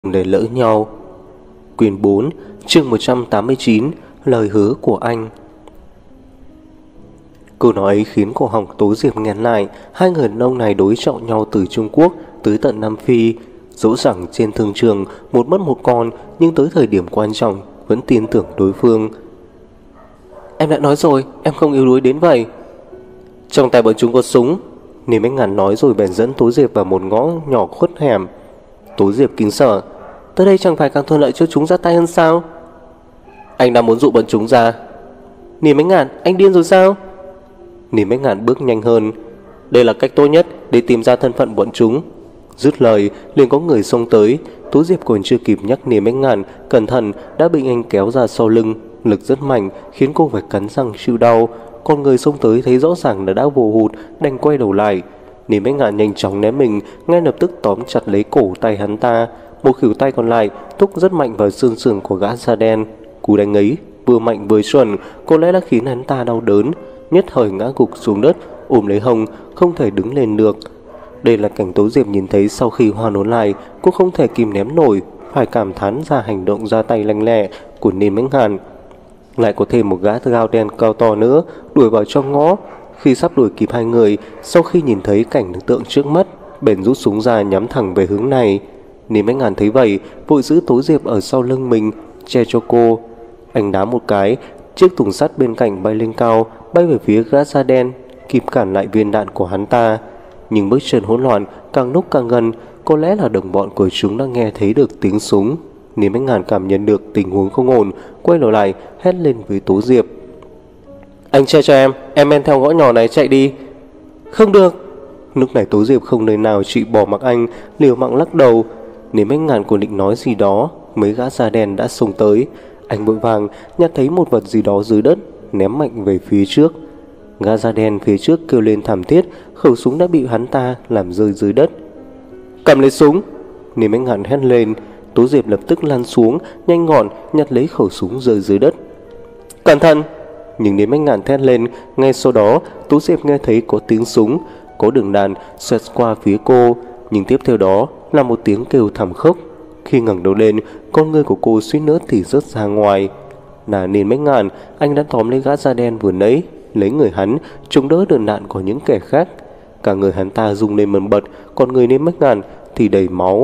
để lỡ nhau. Quyển 4, chương 189, lời hứa của anh. Câu nói ấy khiến cổ họng Tố Diệp nghẹn lại. Hai người đàn ông này đối trọng nhau từ Trung Quốc tới tận Nam Phi. Dẫu rằng trên thương trường một mất một con, nhưng tới thời điểm quan trọng vẫn tin tưởng đối phương. Em đã nói rồi, em không yếu đuối đến vậy. Trong tay bọn chúng có súng, Niềm Anh Ngạn nói rồi bèn dẫn Tố Diệp vào một ngõ nhỏ khuất hẻm. Tố Diệp kinh sợ. Tới đây chẳng phải càng thuận lợi cho chúng ra tay hơn sao? Anh đang muốn dụ bọn chúng ra. Niềm Anh Ngạn, anh điên rồi sao? Niềm Anh Ngạn bước nhanh hơn. Đây là cách tốt nhất để tìm ra thân phận bọn chúng. Dứt lời liền có người xông tới. Tố Diệp còn chưa kịp nhắc Niềm Anh Ngạn cẩn thận đã bị anh kéo ra sau lưng. Lực rất mạnh khiến cô phải cắn răng chịu đau. Còn người xông tới thấy rõ ràng là đã vô hụt, đành quay đầu lại. Niềm Anh Ngạn nhanh chóng ném mình, ngay lập tức tóm chặt lấy cổ tay hắn ta. Một khuỷu tay còn lại thúc rất mạnh vào xương sườn của gã da đen. Cú đánh ấy vừa mạnh vừa chuẩn, có lẽ đã khiến hắn ta đau đớn, nhất thời ngã gục xuống đất, ôm lấy hông, không thể đứng lên được. Đây là cảnh Tố Diệp nhìn thấy sau khi hoàn hồn lại. Cô không thể kìm nén nổi, phải cảm thán ra hành động ra tay lanh lẹ của Niềm Anh Ngạn. Lại có thêm một gã gao đen cao to nữa đuổi vào trong ngõ. Khi sắp đuổi kịp hai người, sau khi nhìn thấy cảnh tượng trước mắt, bèn rút súng ra nhắm thẳng về hướng này. Niềm Anh Ngạn thấy vậy, vội giữ Tố Diệp ở sau lưng mình, che cho cô. Anh đá một cái, chiếc thùng sắt bên cạnh bay lên cao, bay về phía gã da đen, kịp cản lại viên đạn của hắn ta. Nhưng bước chân hỗn loạn càng lúc càng gần, có lẽ là đồng bọn của chúng đã nghe thấy được tiếng súng. Niềm Anh Ngạn cảm nhận được tình huống không ổn, quay đầu lại hét lên với Tố Diệp. Anh che cho em men theo ngõ nhỏ này chạy đi. Không được. Lúc này Tố Diệp không nơi nào chị bỏ mặc anh, liều mạng lắc đầu. Niềm Anh Ngạn còn định nói gì đó, mấy gã da đen đã xông tới. Anh vội vàng nhặt thấy một vật gì đó dưới đất, ném mạnh về phía trước. Gã da đen phía trước kêu lên thảm thiết, khẩu súng đã bị hắn ta làm rơi dưới đất. Cầm lấy súng, Niềm Anh Ngạn hét lên. Tố Diệp lập tức lăn xuống, nhanh gọn nhặt lấy khẩu súng rơi dưới đất. Cẩn thận! Nhưng Niềm Anh Ngạn thét lên. Ngay sau đó Tố Diệp nghe thấy có tiếng súng, có đường đạn xoẹt qua phía cô. Nhưng tiếp theo đó là một tiếng kêu thảm khốc. Khi ngẩng đầu lên, con ngươi của cô suýt nữa thì rớt ra ngoài. Là Niềm Anh Ngạn, anh đã tóm lấy gã da đen vừa nãy, lấy người hắn chống đỡ đường đạn của những kẻ khác. Cả người hắn ta rung lên bần bật, còn người Niềm Anh Ngạn thì đầy máu.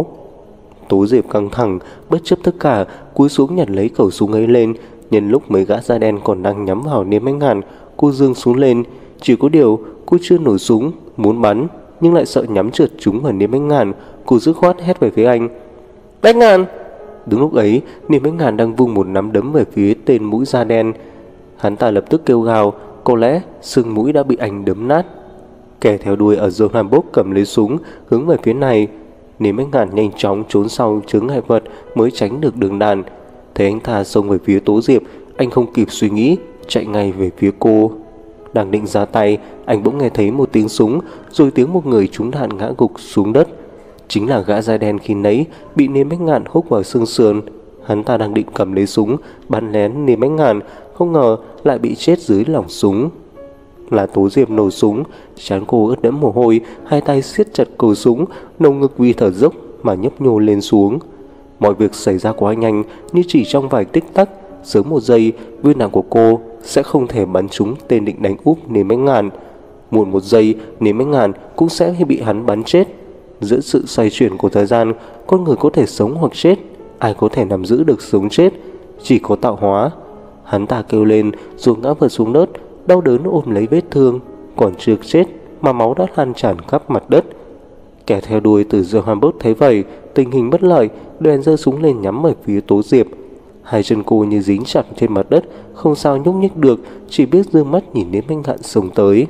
Tố Diệp căng thẳng, bất chấp tất cả, cúi xuống nhặt lấy khẩu súng ấy lên. Nhân lúc mấy gã da đen còn đang nhắm vào Niềm Anh Ngạn, cô giương súng lên. Chỉ có điều cô chưa nổ súng, muốn bắn nhưng lại sợ nhắm trượt chúng vào Niềm Anh Ngạn. Cô dứt khoát hét về phía anh. Anh Ngạn! Đúng lúc ấy, Niềm Anh Ngạn đang vung một nắm đấm về phía tên mũi da đen. Hắn ta lập tức kêu gào, có lẽ xương mũi đã bị anh đấm nát. Kẻ theo đuôi ở Johannesburg cầm lấy súng hướng về phía này. Niềm Anh Ngạn nhanh chóng trốn sau chướng ngại vật mới tránh được đường đạn. Thấy anh ta xông về phía Tố Diệp, anh không kịp suy nghĩ, chạy ngay về phía cô. Đang định ra tay, anh bỗng nghe thấy một tiếng súng, rồi tiếng một người trúng đạn ngã gục xuống đất. Chính là gã da đen khi nãy bị Niềm Anh Ngạn húc vào xương sườn. Hắn ta đang định cầm lấy súng bắn lén Niềm Anh Ngạn, không ngờ lại bị chết dưới lỏng súng. Là Tố Diệp nổ súng, trán cô ướt đẫm mồ hôi, hai tay siết chặt cổ súng, lồng ngực vì thở dốc mà nhấp nhô lên xuống. Mọi việc xảy ra quá nhanh, như chỉ trong vài tích tắc. Sớm một giây, viên đạn của cô sẽ không thể bắn trúng tên định đánh úp Niềm Anh Ngạn. Muộn một giây, Niềm Anh Ngạn cũng sẽ bị hắn bắn chết. Giữa sự xoay chuyển của thời gian, con người có thể sống hoặc chết, ai có thể nắm giữ được sống chết? Chỉ có tạo hóa. Hắn ta kêu lên rồi ngã vật xuống đất, đau đớn ôm lấy vết thương. Còn chưa chết mà máu đã lan tràn khắp mặt đất. Kẻ theo đuôi từ Johannesburg thấy vậy, tình hình bất lợi, bèn giơ súng lên nhắm về phía Tố Diệp. Hai chân cô như dính chặt trên mặt đất, không sao nhúc nhích được, chỉ biết dương mắt nhìn Niềm Anh Ngạn xông tới.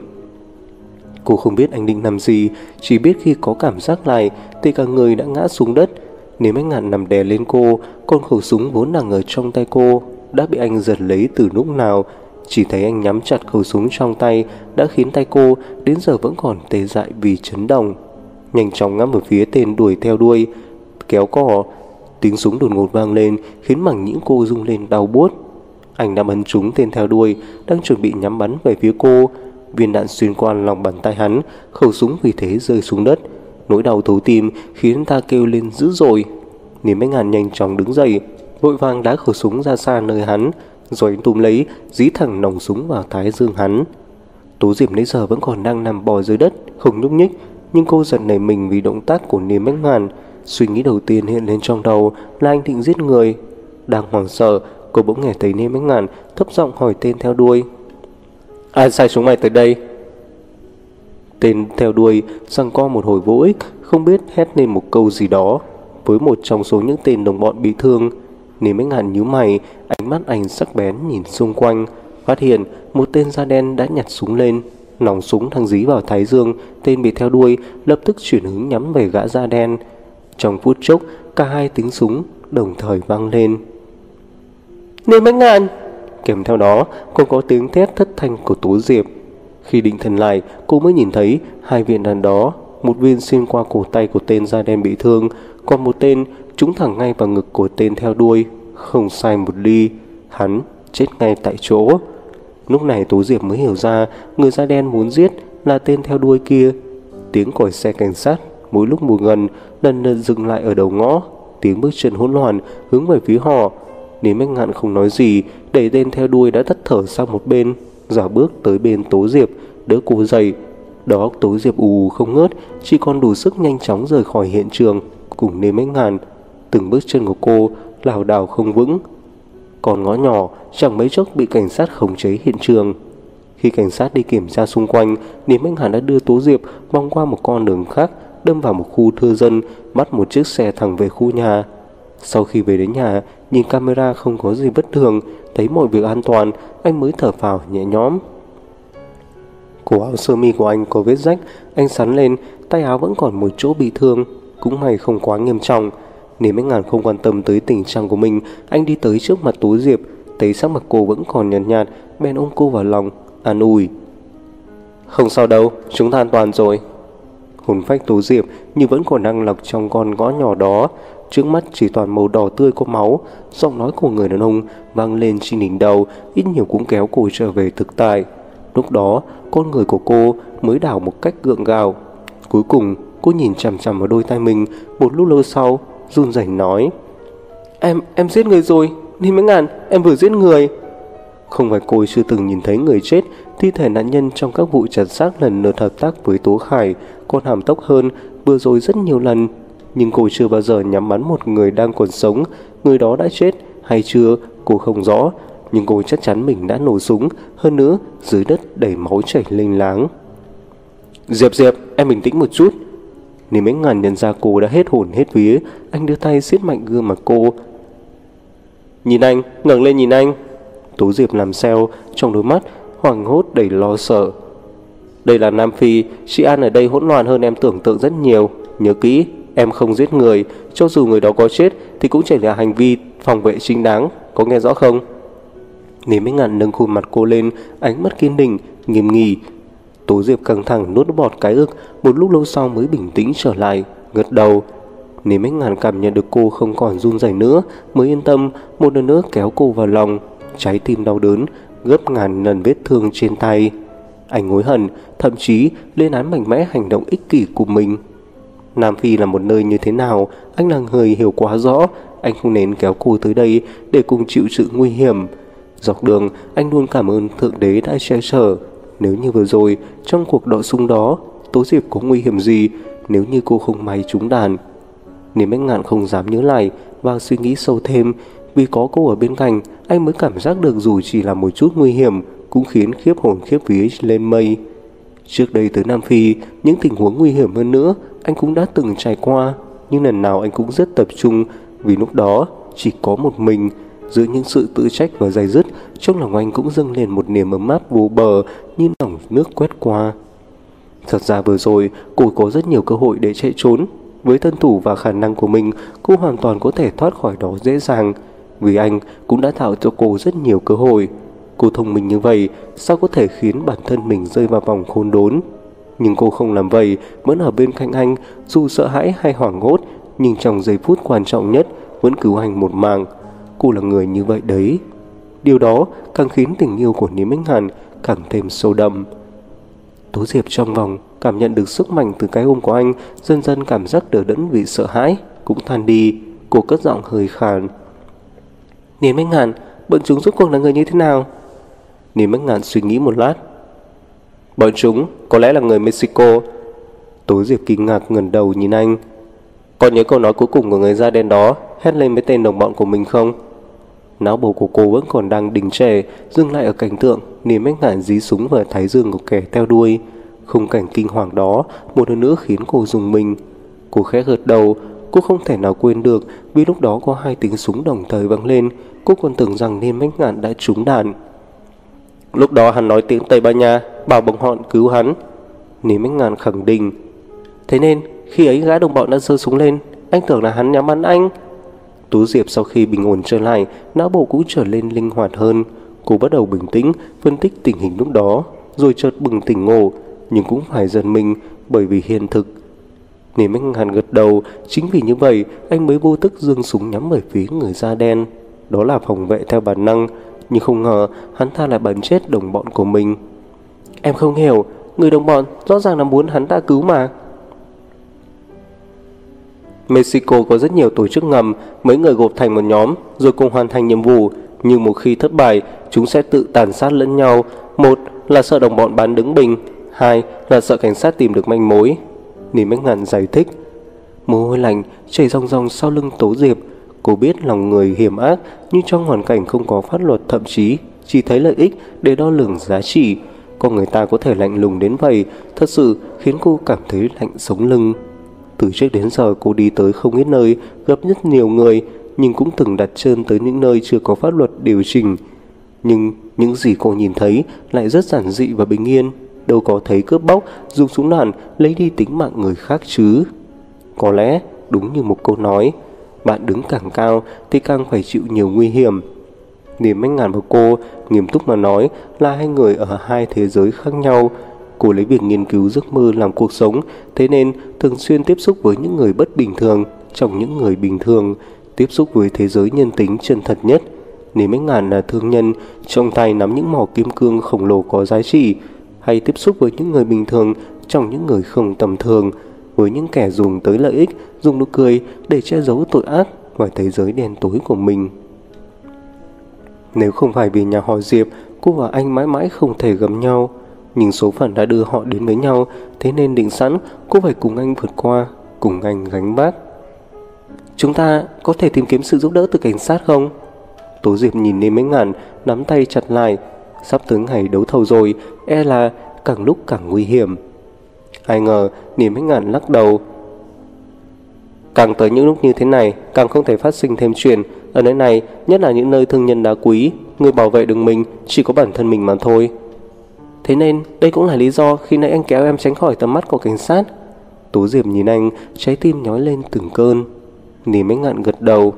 Cô không biết anh định làm gì, chỉ biết khi có cảm giác lại thì cả người đã ngã xuống đất. Niềm Anh Ngạn nằm đè lên cô, còn khẩu súng vốn đang ở trong tay cô đã bị anh giật lấy từ lúc nào. Chỉ thấy anh nhắm chặt khẩu súng trong tay đã khiến tay cô đến giờ vẫn còn tê dại vì chấn động. Nhanh chóng ngắm về phía tên đuổi theo đuôi, kéo cò. Tiếng súng đột ngột vang lên khiến màng nhĩ cô rung lên đau buốt. Anh đã bắn trúng tên theo đuôi đang chuẩn bị nhắm bắn về phía cô. Viên đạn xuyên qua lòng bàn tay hắn, khẩu súng vì thế rơi xuống đất. Nỗi đau thấu tim khiến ta kêu lên dữ dội. Niềm Bách Ngạn nhanh chóng đứng dậy, vội vàng đá khẩu súng ra xa nơi hắn, rồi anh túm lấy, dí thẳng nòng súng vào thái dương hắn. Tố Diệp nãy giờ vẫn còn đang nằm bò dưới đất, không nhúc nhích, nhưng cô giật nảy mình vì động tác của Niềm Bách Ngạn. Suy nghĩ đầu tiên hiện lên trong đầu là anh định giết người. Đang hoảng sợ, cô bỗng nghe thấy Niềm Bách Ngạn thấp giọng hỏi tên theo đuôi: "Ai sai chúng mày tới đây?" Tên theo đuôi giằng co một hồi vô ích, không biết hét lên một câu gì đó với một trong số những tên đồng bọn bị thương. Niềm Bách Ngạn nhíu mày, ánh mắt anh sắc bén nhìn xung quanh, phát hiện một tên da đen đã nhặt súng lên, nòng súng đang dí vào thái dương. Tên bị theo đuôi lập tức chuyển hướng nhắm về gã da đen. Trong phút chốc, cả hai tiếng súng đồng thời vang lên. "Niềm Bách Ngạn!" Kèm theo đó còn có tiếng thét thất thanh của Tố Diệp. Khi định thần lại, cô mới nhìn thấy hai viên đạn đó, một viên xuyên qua cổ tay của tên da đen bị thương, còn một tên trúng thẳng ngay vào ngực của tên theo đuôi. Không sai một ly, hắn chết ngay tại chỗ. Lúc này Tố Diệp mới hiểu ra người da đen muốn giết là tên theo đuôi kia. Tiếng còi xe cảnh sát mỗi lúc một gần, lần lượt dừng lại ở đầu ngõ. Tiếng bước chân hỗn loạn hướng về phía họ. Niềm Bách Ngạn không nói gì, đẩy tên theo đuôi đã thất thở sang một bên, giả bước tới bên Tố Diệp, đỡ cô dậy. Đầu óc Tố Diệp ù không ngớt, chỉ còn đủ sức nhanh chóng rời khỏi hiện trường cùng Niềm Bách Ngạn. Từng bước chân của cô lảo đảo không vững. Còn ngõ nhỏ chẳng mấy chốc bị cảnh sát khống chế hiện trường. Khi cảnh sát đi kiểm tra xung quanh, Niềm Bách Ngạn đã đưa Tố Diệp vòng qua một con đường khác, đâm vào một khu thưa dân, bắt một chiếc xe thẳng về khu nhà. Sau khi về đến nhà, nhìn camera không có gì bất thường, thấy mọi việc an toàn, anh mới thở phào nhẹ nhõm. Cổ áo sơ mi của anh có vết rách, anh sắn lên, tay áo vẫn còn một chỗ bị thương, cũng may không quá nghiêm trọng. Niềm Bách Ngạn không quan tâm tới tình trạng của mình, anh đi tới trước mặt Tố Diệp, thấy sắc mặt cô vẫn còn nhợt nhạt, bèn ôm cô vào lòng, an ủi: "Không sao đâu, chúng ta an toàn rồi." Hồn phách Tố Diệp như vẫn còn đang lọc trong con ngõ nhỏ đó, trước mắt chỉ toàn màu đỏ tươi có máu. Giọng nói của người đàn ông vang lên trên đỉnh đầu, ít nhiều cũng kéo cô trở về thực tại. Lúc đó, con người của cô mới đảo một cách gượng gạo. Cuối cùng, cô nhìn chằm chằm vào đôi tay mình, một lúc lâu sau, run rẩy nói: Em giết người rồi, Niềm Bách Ngạn, em vừa giết người." Không phải cô chưa từng nhìn thấy người chết, thi thể nạn nhân trong các vụ chặt xác lần lượt hợp tác với Tố Khải, còn hàm tốc hơn vừa rồi rất nhiều lần. Nhưng cô chưa bao giờ nhắm bắn một người đang còn sống. Người đó đã chết hay chưa cô không rõ, nhưng cô chắc chắn mình đã nổ súng. Hơn nữa dưới đất đầy máu chảy lênh láng. Diệp, em bình tĩnh một chút." Niềm Bách Ngạn nhận ra cô đã hết hồn hết vía, anh đưa tay siết mạnh gương mặt cô. "Nhìn anh, ngẩng lên nhìn anh." Tố Diệp làm sao, trong đôi mắt hoảng hốt đầy lo sợ. "Đây là Nam Phi, chị An ở đây hỗn loạn hơn em tưởng tượng rất nhiều. Nhớ kỹ, em không giết người, cho dù người đó có chết thì cũng chỉ là hành vi phòng vệ chính đáng, có nghe rõ không?" Niềm Bách Ngạn nâng khuôn mặt cô lên, ánh mắt kiên định, nghiêm nghị. Tố Diệp căng thẳng nuốt bọt cái ức, một lúc lâu sau mới bình tĩnh trở lại, gật đầu. Niềm Bách Ngạn cảm nhận được cô không còn run rẩy nữa, mới yên tâm, một lần nữa kéo cô vào lòng. Trái tim đau đớn gấp ngàn lần vết thương trên tay. Anh hối hận, thậm chí lên án mạnh mẽ hành động ích kỷ của mình. Nam Phi là một nơi như thế nào, anh là người hiểu quá rõ. Anh không nên kéo cô tới đây để cùng chịu sự nguy hiểm. Dọc đường, anh luôn cảm ơn Thượng Đế đã che chở. Nếu như vừa rồi, trong cuộc đọ xung đó, Tố Diệp có nguy hiểm gì, nếu như cô không may trúng đạn. Niềm Bách Ngạn không dám nhớ lại và suy nghĩ sâu thêm. Vì có cô ở bên cạnh, anh mới cảm giác được dù chỉ là một chút nguy hiểm cũng khiến khiếp hồn khiếp vía lên mây. Trước đây tới Nam Phi, những tình huống nguy hiểm hơn nữa anh cũng đã từng trải qua, nhưng lần nào anh cũng rất tập trung, vì lúc đó chỉ có một mình. Giữa những sự tự trách và day dứt, trong lòng anh cũng dâng lên một niềm ấm áp vô bờ như dòng nước quét qua. Thật ra vừa rồi cô có rất nhiều cơ hội để chạy trốn. Với thân thủ và khả năng của mình, cô hoàn toàn có thể thoát khỏi đó dễ dàng, vì anh cũng đã tạo cho cô rất nhiều cơ hội. Cô thông minh như vậy, sao có thể khiến bản thân mình rơi vào vòng khốn đốn? Nhưng cô không làm vậy, vẫn ở bên cạnh anh, dù sợ hãi hay hoảng hốt, nhưng trong giây phút quan trọng nhất vẫn cứu anh một mạng. Cô là người như vậy đấy. Điều đó càng khiến tình yêu của Niềm Bách Ngạn càng thêm sâu đậm. Tố Diệp trong vòng cảm nhận được sức mạnh từ cái ôm của anh, dần dần cảm giác đờ đẫn vì sợ hãi cũng tan đi. Cô cất giọng hơi khàn. Niên Bách Ngạn, bọn chúng rốt cuộc là người như thế nào? Niên Bách Ngạn suy nghĩ một lát. Bọn chúng có lẽ là người Mexico. Tố Diệp kinh ngạc ngẩng đầu nhìn anh. Còn nhớ câu nói cuối cùng của người da đen đó hét lên với tên đồng bọn của mình không? Não bộ của cô vẫn còn đang đình trệ, dừng lại ở cảnh tượng Niên Bách Ngạn dí súng vào thái dương của kẻ theo đuôi. Khung cảnh kinh hoàng đó một lần nữa khiến cô rùng mình. Cô khẽ gật đầu. Cô không thể nào quên được vì lúc đó có 2 tiếng súng đồng thời vang lên. Cô còn tưởng rằng Niên Bách Ngạn đã trúng đạn. Lúc đó hắn nói tiếng Tây Ban Nha, bảo đồng bọn cứu hắn. Niên Bách Ngạn khẳng định. Thế nên khi ấy gã đồng bọn đã giơ súng lên, anh tưởng là hắn nhắm bắn anh. Tú Diệp sau khi bình ổn trở lại, não bộ cũng trở lên linh hoạt hơn. Cô bắt đầu bình tĩnh phân tích tình hình lúc đó, rồi chợt bừng tỉnh ngộ, nhưng cũng phải giật mình bởi vì hiện thực. Niên Bách Ngạn gật đầu. Chính vì như vậy anh mới vô thức giương súng nhắm về phía người da đen. Đó là phòng vệ theo bản năng, nhưng không ngờ hắn ta lại bắn chết đồng bọn của mình. Em không hiểu, người đồng bọn rõ ràng là muốn hắn ta cứu mà. Mexico có rất nhiều tổ chức ngầm, mấy người gộp thành một nhóm rồi cùng hoàn thành nhiệm vụ, nhưng một khi thất bại, chúng sẽ tự tàn sát lẫn nhau. Một là sợ đồng bọn bán đứng bình, 2 là sợ cảnh sát tìm được manh mối. Niên Bách Ngạn giải thích. Mồ hôi lạnh chảy ròng ròng sau lưng Tố Diệp. Cô biết lòng người hiểm ác, nhưng trong hoàn cảnh không có pháp luật, thậm chí chỉ thấy lợi ích để đo lường giá trị, con người ta có thể lạnh lùng đến vậy, thật sự khiến cô cảm thấy lạnh sống lưng. Từ trước đến giờ cô đi tới không ít nơi, gặp rất nhiều người, nhưng cũng từng đặt chân tới những nơi chưa có pháp luật điều chỉnh. Nhưng những gì cô nhìn thấy lại rất giản dị và bình yên, đâu có thấy cướp bóc, dùng súng đạn lấy đi tính mạng người khác chứ. Có lẽ đúng như một câu nói, bạn đứng càng cao thì càng phải chịu nhiều nguy hiểm. Niên Bách Ngạn và cô nghiêm túc mà nói là 2 người ở 2 thế giới khác nhau. Cô lấy việc nghiên cứu giấc mơ làm cuộc sống, thế nên thường xuyên tiếp xúc với những người bất bình thường trong những người bình thường, tiếp xúc với thế giới nhân tính chân thật nhất. Niên Bách Ngạn là thương nhân, trong tay nắm những mỏ kim cương khổng lồ có giá trị, hay tiếp xúc với những người bình thường trong những người không tầm thường, với những kẻ dùng tới lợi ích, dùng nụ cười để che giấu tội ác và thế giới đen tối của mình. Nếu không phải vì nhà họ Diệp, cô và anh mãi mãi không thể gặp nhau. Nhưng số phận đã đưa họ đến với nhau, thế nên định sẵn cô phải cùng anh vượt qua, cùng anh gánh vác. Chúng ta có thể tìm kiếm sự giúp đỡ từ cảnh sát không? Tố Diệp nhìn Niên Bách Ngạn, nắm tay chặt lại. Sắp tới ngày đấu thầu rồi, e là càng lúc càng nguy hiểm. Ai ngờ Niên Bách Ngạn lắc đầu. Càng tới những lúc như thế này, càng không thể phát sinh thêm chuyện. Ở nơi này, nhất là những nơi thương nhân đá quý, người bảo vệ được mình chỉ có bản thân mình mà thôi. Thế nên đây cũng là lý do khi nãy anh kéo em tránh khỏi tầm mắt của cảnh sát. Tố Diệp nhìn anh, trái tim nhói lên từng cơn. Niên Bách Ngạn gật đầu.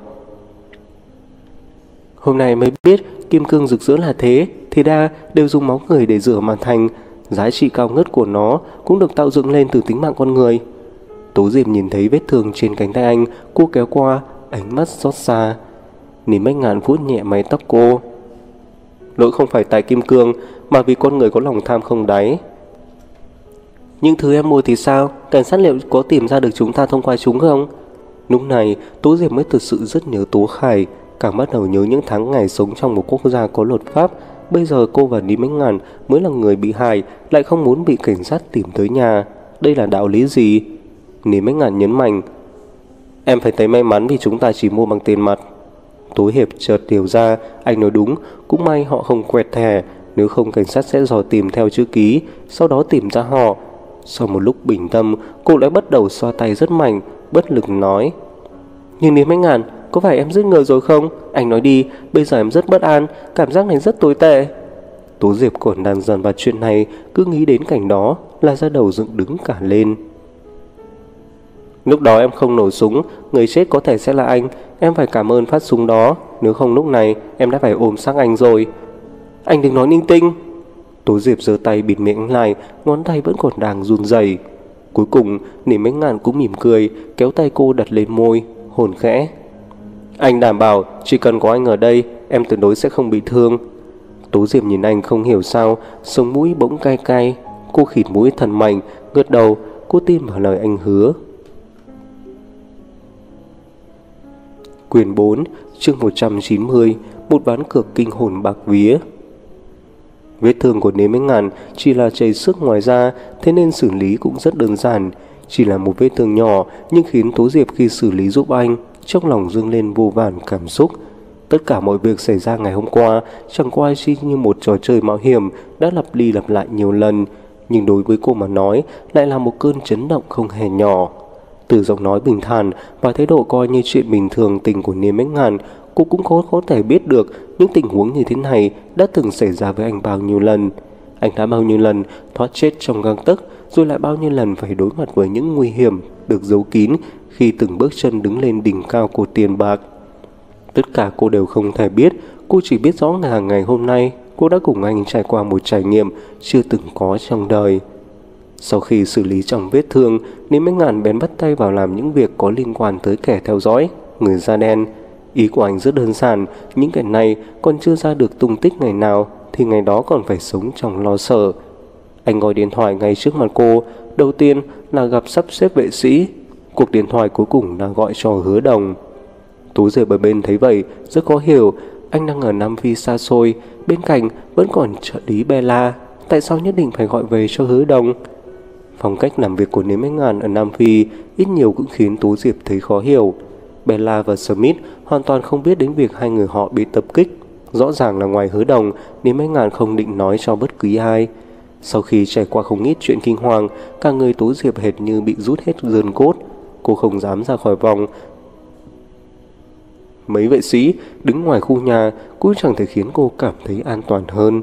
Hôm nay mới biết kim cương rực rỡ là thế, thì đa đều dùng máu người để rửa mà thành. Giá trị cao ngất của nó cũng được tạo dựng lên từ tính mạng con người. Tố Diệp nhìn thấy vết thương trên cánh tay anh, cô kéo qua, ánh mắt xót xa. Niên Bách Ngạn vuốt nhẹ mái tóc cô. Lỗi không phải tại kim cương, mà vì con người có lòng tham không đáy. Nhưng thứ em mua thì sao? Cảnh sát liệu có tìm ra được chúng ta thông qua chúng không? Lúc này Tố Diệp mới thực sự rất nhớ Tố Khải, càng bắt đầu nhớ những tháng ngày sống trong một quốc gia có luật pháp. Bây giờ cô và Niên Bách Ngạn mới là người bị hại, lại không muốn bị cảnh sát tìm tới nhà. Đây là đạo lý gì? Niên Bách Ngạn nhấn mạnh. Em phải thấy may mắn vì chúng ta chỉ mua bằng tiền mặt. Tố Hiệp chợt hiểu ra, anh nói đúng, cũng may họ không quẹt thẻ, nếu không cảnh sát sẽ dò tìm theo chữ ký, sau đó tìm ra họ. Sau một lúc bình tâm, cô lại bắt đầu xoa tay rất mạnh, bất lực nói. Nhưng Niên Bách Ngạn, có phải em giết người rồi không? Anh nói đi, bây giờ em rất bất an, cảm giác này rất tồi tệ. Tố Diệp còn đang dần vào chuyện này, cứ nghĩ đến cảnh đó là da đầu dựng đứng cả lên. Lúc đó em không nổ súng, người chết có thể sẽ là anh. Em phải cảm ơn phát súng đó, nếu không lúc này em đã phải ôm xác anh rồi. Anh đừng nói linh tinh. Tố Diệp giơ tay bịt miệng lại, ngón tay vẫn còn đang run rẩy. Cuối cùng Niên Bách Ngạn cũng mỉm cười, kéo tay cô đặt lên môi, hôn khẽ. Anh đảm bảo chỉ cần có anh ở đây, em tuyệt đối sẽ không bị thương. Tố Diệp nhìn anh không hiểu sao, sống mũi bỗng cay cay. Cô khịt mũi thật mạnh, gật đầu. Cô tin vào lời anh hứa. Quyển 4, chương 190, một ván cược kinh hồn bạc vía. Vết thương của Nếm Ánh Ngàn chỉ là chảy xước ngoài da, thế nên xử lý cũng rất đơn giản. Chỉ là một vết thương nhỏ nhưng khiến Tố Diệp khi xử lý giúp anh, trong lòng dâng lên vô vàn cảm xúc. Tất cả mọi việc xảy ra ngày hôm qua chẳng qua chỉ như một trò chơi mạo hiểm đã lặp đi lặp lại nhiều lần, nhưng đối với cô mà nói lại là một cơn chấn động không hề nhỏ. Từ giọng nói bình thản và thái độ coi như chuyện bình thường tình của Nếm Ánh Ngàn, cô cũng có thể biết được những tình huống như thế này đã từng xảy ra với anh bao nhiêu lần. Anh đã bao nhiêu lần thoát chết trong gang tấc, rồi lại bao nhiêu lần phải đối mặt với những nguy hiểm được giấu kín khi từng bước chân đứng lên đỉnh cao của tiền bạc. Tất cả cô đều không thể biết, cô chỉ biết rõ là ngày hôm nay cô đã cùng anh trải qua một trải nghiệm chưa từng có trong đời. Sau khi xử lý trong vết thương, Nếm Ánh Ngàn bèn bắt tay vào làm những việc có liên quan tới kẻ theo dõi, người da đen. Ý của anh rất đơn giản, những kẻ này còn chưa ra được tung tích ngày nào thì ngày đó còn phải sống trong lo sợ. Anh gọi điện thoại ngay trước mặt cô, đầu tiên là gặp sắp xếp vệ sĩ, cuộc điện thoại cuối cùng là gọi cho Hứa Đồng. Tú rời bờ bên thấy vậy, rất khó hiểu, anh đang ở Nam Phi xa xôi, bên cạnh vẫn còn trợ lý Bella, tại sao nhất định phải gọi về cho Hứa Đồng? Phong cách làm việc của Nếm Ánh Ngàn ở Nam Phi ít nhiều cũng khiến Tú Diệp thấy khó hiểu. Bella và Smith hoàn toàn không biết đến việc hai người họ bị tập kích. Rõ ràng là ngoài Hứa Đồng, Nếm Ánh Ngàn không định nói cho bất cứ ai. Sau khi trải qua không ít chuyện kinh hoàng, cả người Tú Diệp hệt như bị rút hết gân cốt. Cô không dám ra khỏi vòng. Mấy vệ sĩ đứng ngoài khu nhà cũng chẳng thể khiến cô cảm thấy an toàn hơn.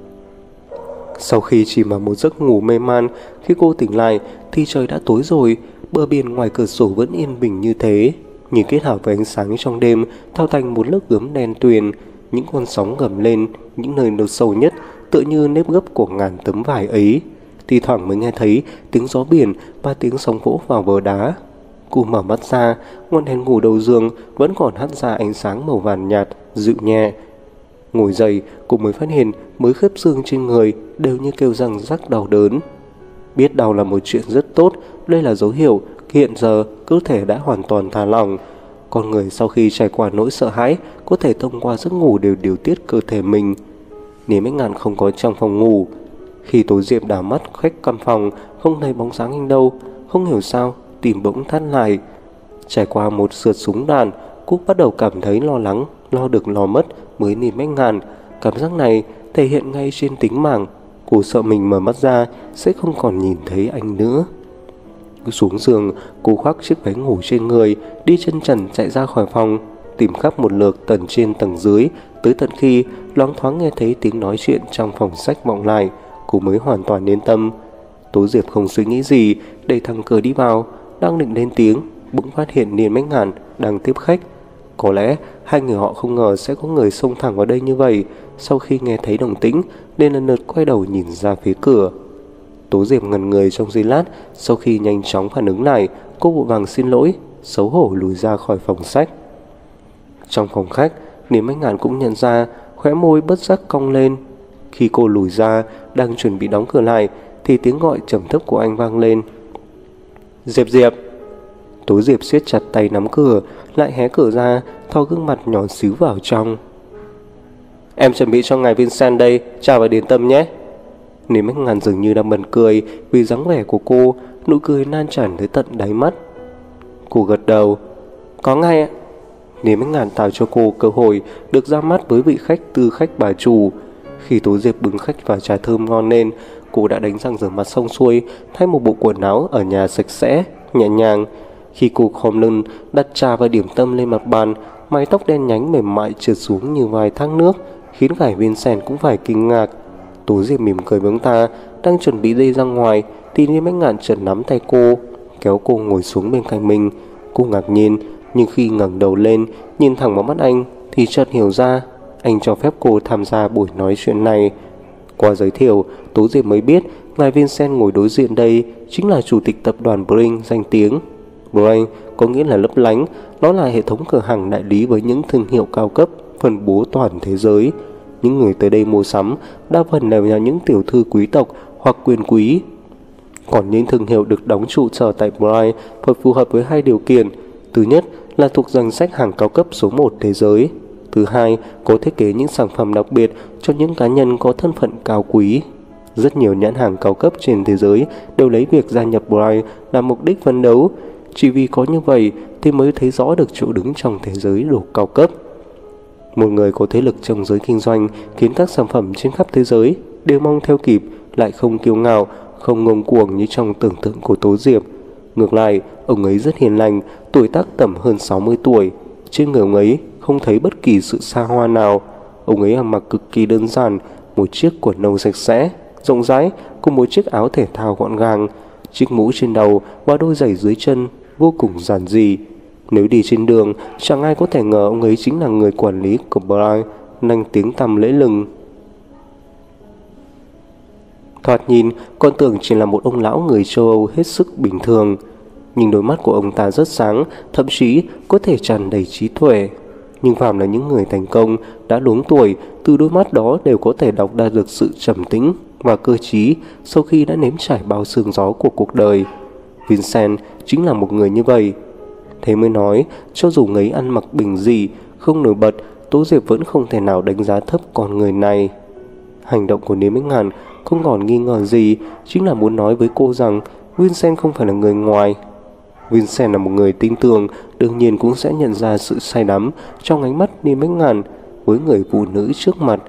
Sau khi chìm vào một giấc ngủ mê man, khi cô tỉnh lại thì trời đã tối rồi. Bờ biển ngoài cửa sổ vẫn yên bình như thế, nhưng kết hợp với ánh sáng trong đêm tạo thành một lớp gấm đen tuyền. Những con sóng gầm lên những nơi nước sâu nhất, tựa như nếp gấp của ngàn tấm vải ấy. Thì thoảng mới nghe thấy tiếng gió biển và tiếng sóng vỗ vào bờ đá. Cô mở mắt ra, ngọn đèn ngủ đầu giường vẫn còn hắt ra ánh sáng màu vàng nhạt, dịu nhẹ. Ngồi dậy, cô mới phát hiện mới khớp xương trên người đều như kêu răng rắc đau đớn. Biết đau là một chuyện rất tốt, đây là dấu hiệu hiện giờ cơ thể đã hoàn toàn thả lỏng. Con người sau khi trải qua nỗi sợ hãi có thể thông qua giấc ngủ đều điều tiết cơ thể mình. Nếm Ánh Ngàn không có trong phòng ngủ. Khi Tố Diệp đảo mắt khách căn phòng, không thấy bóng dáng anh đâu. Không hiểu sao tim bỗng thắt lại. Trải qua một sượt súng đạn, cô bắt đầu cảm thấy lo lắng, lo được lo mất mới Nếm Ánh Ngàn. Cảm giác này thể hiện ngay trên tính mạng. Cô sợ mình mở mắt ra sẽ không còn nhìn thấy anh nữa. Xuống giường, cô khoác chiếc váy ngủ trên người, đi chân trần chạy ra khỏi phòng, tìm khắp một lượt tầng trên tầng dưới, tới tận khi loáng thoáng nghe thấy tiếng nói chuyện trong phòng sách vọng lại, cô mới hoàn toàn yên tâm. Tố Diệp không suy nghĩ gì, đẩy thẳng cửa đi vào, đang định lên tiếng, bỗng phát hiện Nếm Ánh Ngàn đang tiếp khách. Có lẽ hai người họ không ngờ sẽ có người xông thẳng vào đây như vậy. Sau khi nghe thấy động tĩnh nên lần lượt quay đầu nhìn ra phía cửa. Tố Diệp ngẩn người trong giây lát, sau khi nhanh chóng phản ứng lại, cô vội vàng xin lỗi, xấu hổ lùi ra khỏi phòng sách. Trong phòng khách, Nếm Ánh Ngàn cũng nhận ra, khóe môi bất giác cong lên. Khi cô lùi ra, đang chuẩn bị đóng cửa lại, thì tiếng gọi trầm thấp của anh vang lên. Diệp Diệp. Tố Diệp siết chặt tay nắm cửa, lại hé cửa ra, thò gương mặt nhỏ xíu vào trong. Em chuẩn bị cho ngài Vincent đây, chào và đến tâm nhé. Nếm Ánh Ngàn dường như đang bật cười vì dáng vẻ của cô, nụ cười lan tràn tới tận đáy mắt. Cô gật đầu. Có ngay ạ. Nếm Ánh Ngàn tạo cho cô cơ hội được ra mắt với vị khách tư khách bà chủ. Khi Tố Diệp bưng khách và trà thơm ngon lên, cô đã đánh răng rửa mặt xong xuôi, thay một bộ quần áo ở nhà sạch sẽ, nhẹ nhàng. Khi cô khom lưng đặt trà và điểm tâm lên mặt bàn, mái tóc đen nhánh mềm mại trượt xuống như vài thác nước, khiến ngài Vincent cũng phải kinh ngạc. Tố Diệp mỉm cười với ông ta, đang chuẩn bị đi ra ngoài thì Nếm Ánh Ngàn chợt nắm tay cô, kéo cô ngồi xuống bên cạnh mình. Cô ngạc nhiên, nhưng khi ngẩng đầu lên nhìn thẳng vào mắt anh thì chợt hiểu ra anh cho phép cô tham gia buổi nói chuyện này. Qua giới thiệu, Tố Diệp mới biết ngài Vincent ngồi đối diện đây chính là chủ tịch tập đoàn Bring danh tiếng. Bring có nghĩa là lấp lánh, nó là hệ thống cửa hàng đại lý với những thương hiệu cao cấp phân bố toàn thế giới. Những người tới đây mua sắm đa phần đều là những tiểu thư quý tộc hoặc quyền quý. Còn những thương hiệu được đóng trụ sở tại Bring phải phù hợp với hai điều kiện. Thứ nhất là thuộc danh sách hàng cao cấp số 1 thế giới. Thứ hai, có thiết kế những sản phẩm đặc biệt cho những cá nhân có thân phận cao quý. Rất nhiều nhãn hàng cao cấp trên thế giới đều lấy việc gia nhập Bright làm mục đích phấn đấu. Chỉ vì có như vậy thì mới thấy rõ được chỗ đứng trong thế giới đồ cao cấp. Một người có thế lực trong giới kinh doanh khiến các sản phẩm trên khắp thế giới đều mong theo kịp, lại không kiêu ngạo, không ngông cuồng như trong tưởng tượng của Tố Diệp. Ngược lại, ông ấy rất hiền lành, tuổi tác tầm hơn 60 tuổi. Trên người ông ấy không thấy bất kỳ sự xa hoa nào. Ông ấy ăn mặc cực kỳ đơn giản, một chiếc quần nâu sạch sẽ, rộng rãi cùng một chiếc áo thể thao gọn gàng, chiếc mũ trên đầu và đôi giày dưới chân vô cùng giản dị. Nếu đi trên đường, chẳng ai có thể ngờ ông ấy chính là người quản lý của Bright, nâng tiếng tăm lẫy lừng. Thoạt nhìn, con tưởng chỉ là một ông lão người châu Âu hết sức bình thường, nhưng đôi mắt của ông ta rất sáng, thậm chí có thể tràn đầy trí tuệ. Nhưng phàm là những người thành công đã luống tuổi, từ đôi mắt đó đều có thể đọc ra được sự trầm tĩnh và cơ trí sau khi đã nếm trải bao sương gió của cuộc đời. Vincent chính là một người như vậy. Thế mới nói, cho dù ngấy ăn mặc bình dị, không nổi bật, Tố Diệp vẫn không thể nào đánh giá thấp con người này. Hành động của Niêm Bách Ngạn không còn nghi ngờ gì, chính là muốn nói với cô rằng Vincent không phải là người ngoài. Vincent là một người tinh tường, đương nhiên cũng sẽ nhận ra sự say đắm trong ánh mắt Niêm Bách Ngạn với người phụ nữ trước mặt.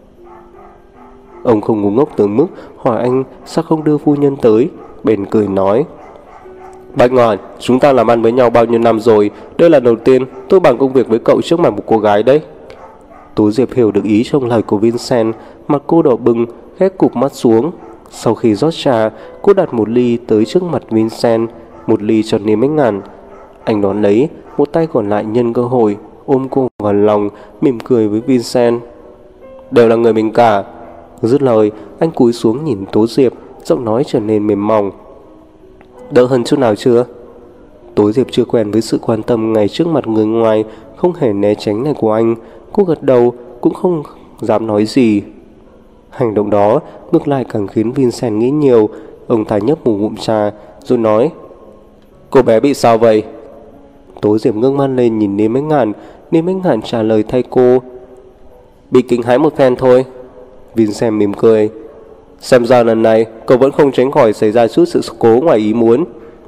Ông không ngu ngốc tới mức hỏi anh sao không đưa phu nhân tới, bèn cười nói: Bách Ngạn, chúng ta làm ăn với nhau bao nhiêu năm rồi, đây là đầu tiên tôi bàn công việc với cậu trước mặt một cô gái đấy. Tố Diệp hiểu được ý trong lời của Vincent, mặt cô đỏ bừng, khẽ cụp mắt xuống. Sau khi rót trà, cô đặt một ly tới trước mặt Vincent, một ly cho Niêm Bách Ngạn. Anh đón lấy, một tay còn lại nhân cơ hội ôm cô vào lòng, mỉm cười với Vincent. Đều là người mình cả. Dứt lời, anh cúi xuống nhìn Tố Diệp, giọng nói trở nên mềm mỏng. Đỡ hơn chút nào chưa? Tố Diệp chưa quen với sự quan tâm ngay trước mặt người ngoài, không hề né tránh này của anh. Cô gật đầu, cũng không dám nói gì. Hành động đó ngược lại càng khiến Vincent nghĩ nhiều. Ông ta nhấp một ngụm trà rồi nói: Cô bé bị sao vậy? Tố Diệp ngước mắt lên nhìn Niêm Bách Ngạn. Niêm Bách Ngạn trả lời thay cô: Bị kinh hãi một phen thôi. Vincent mỉm cười: Xem ra lần này cậu vẫn không tránh khỏi xảy ra chút sự cố ngoài ý muốn.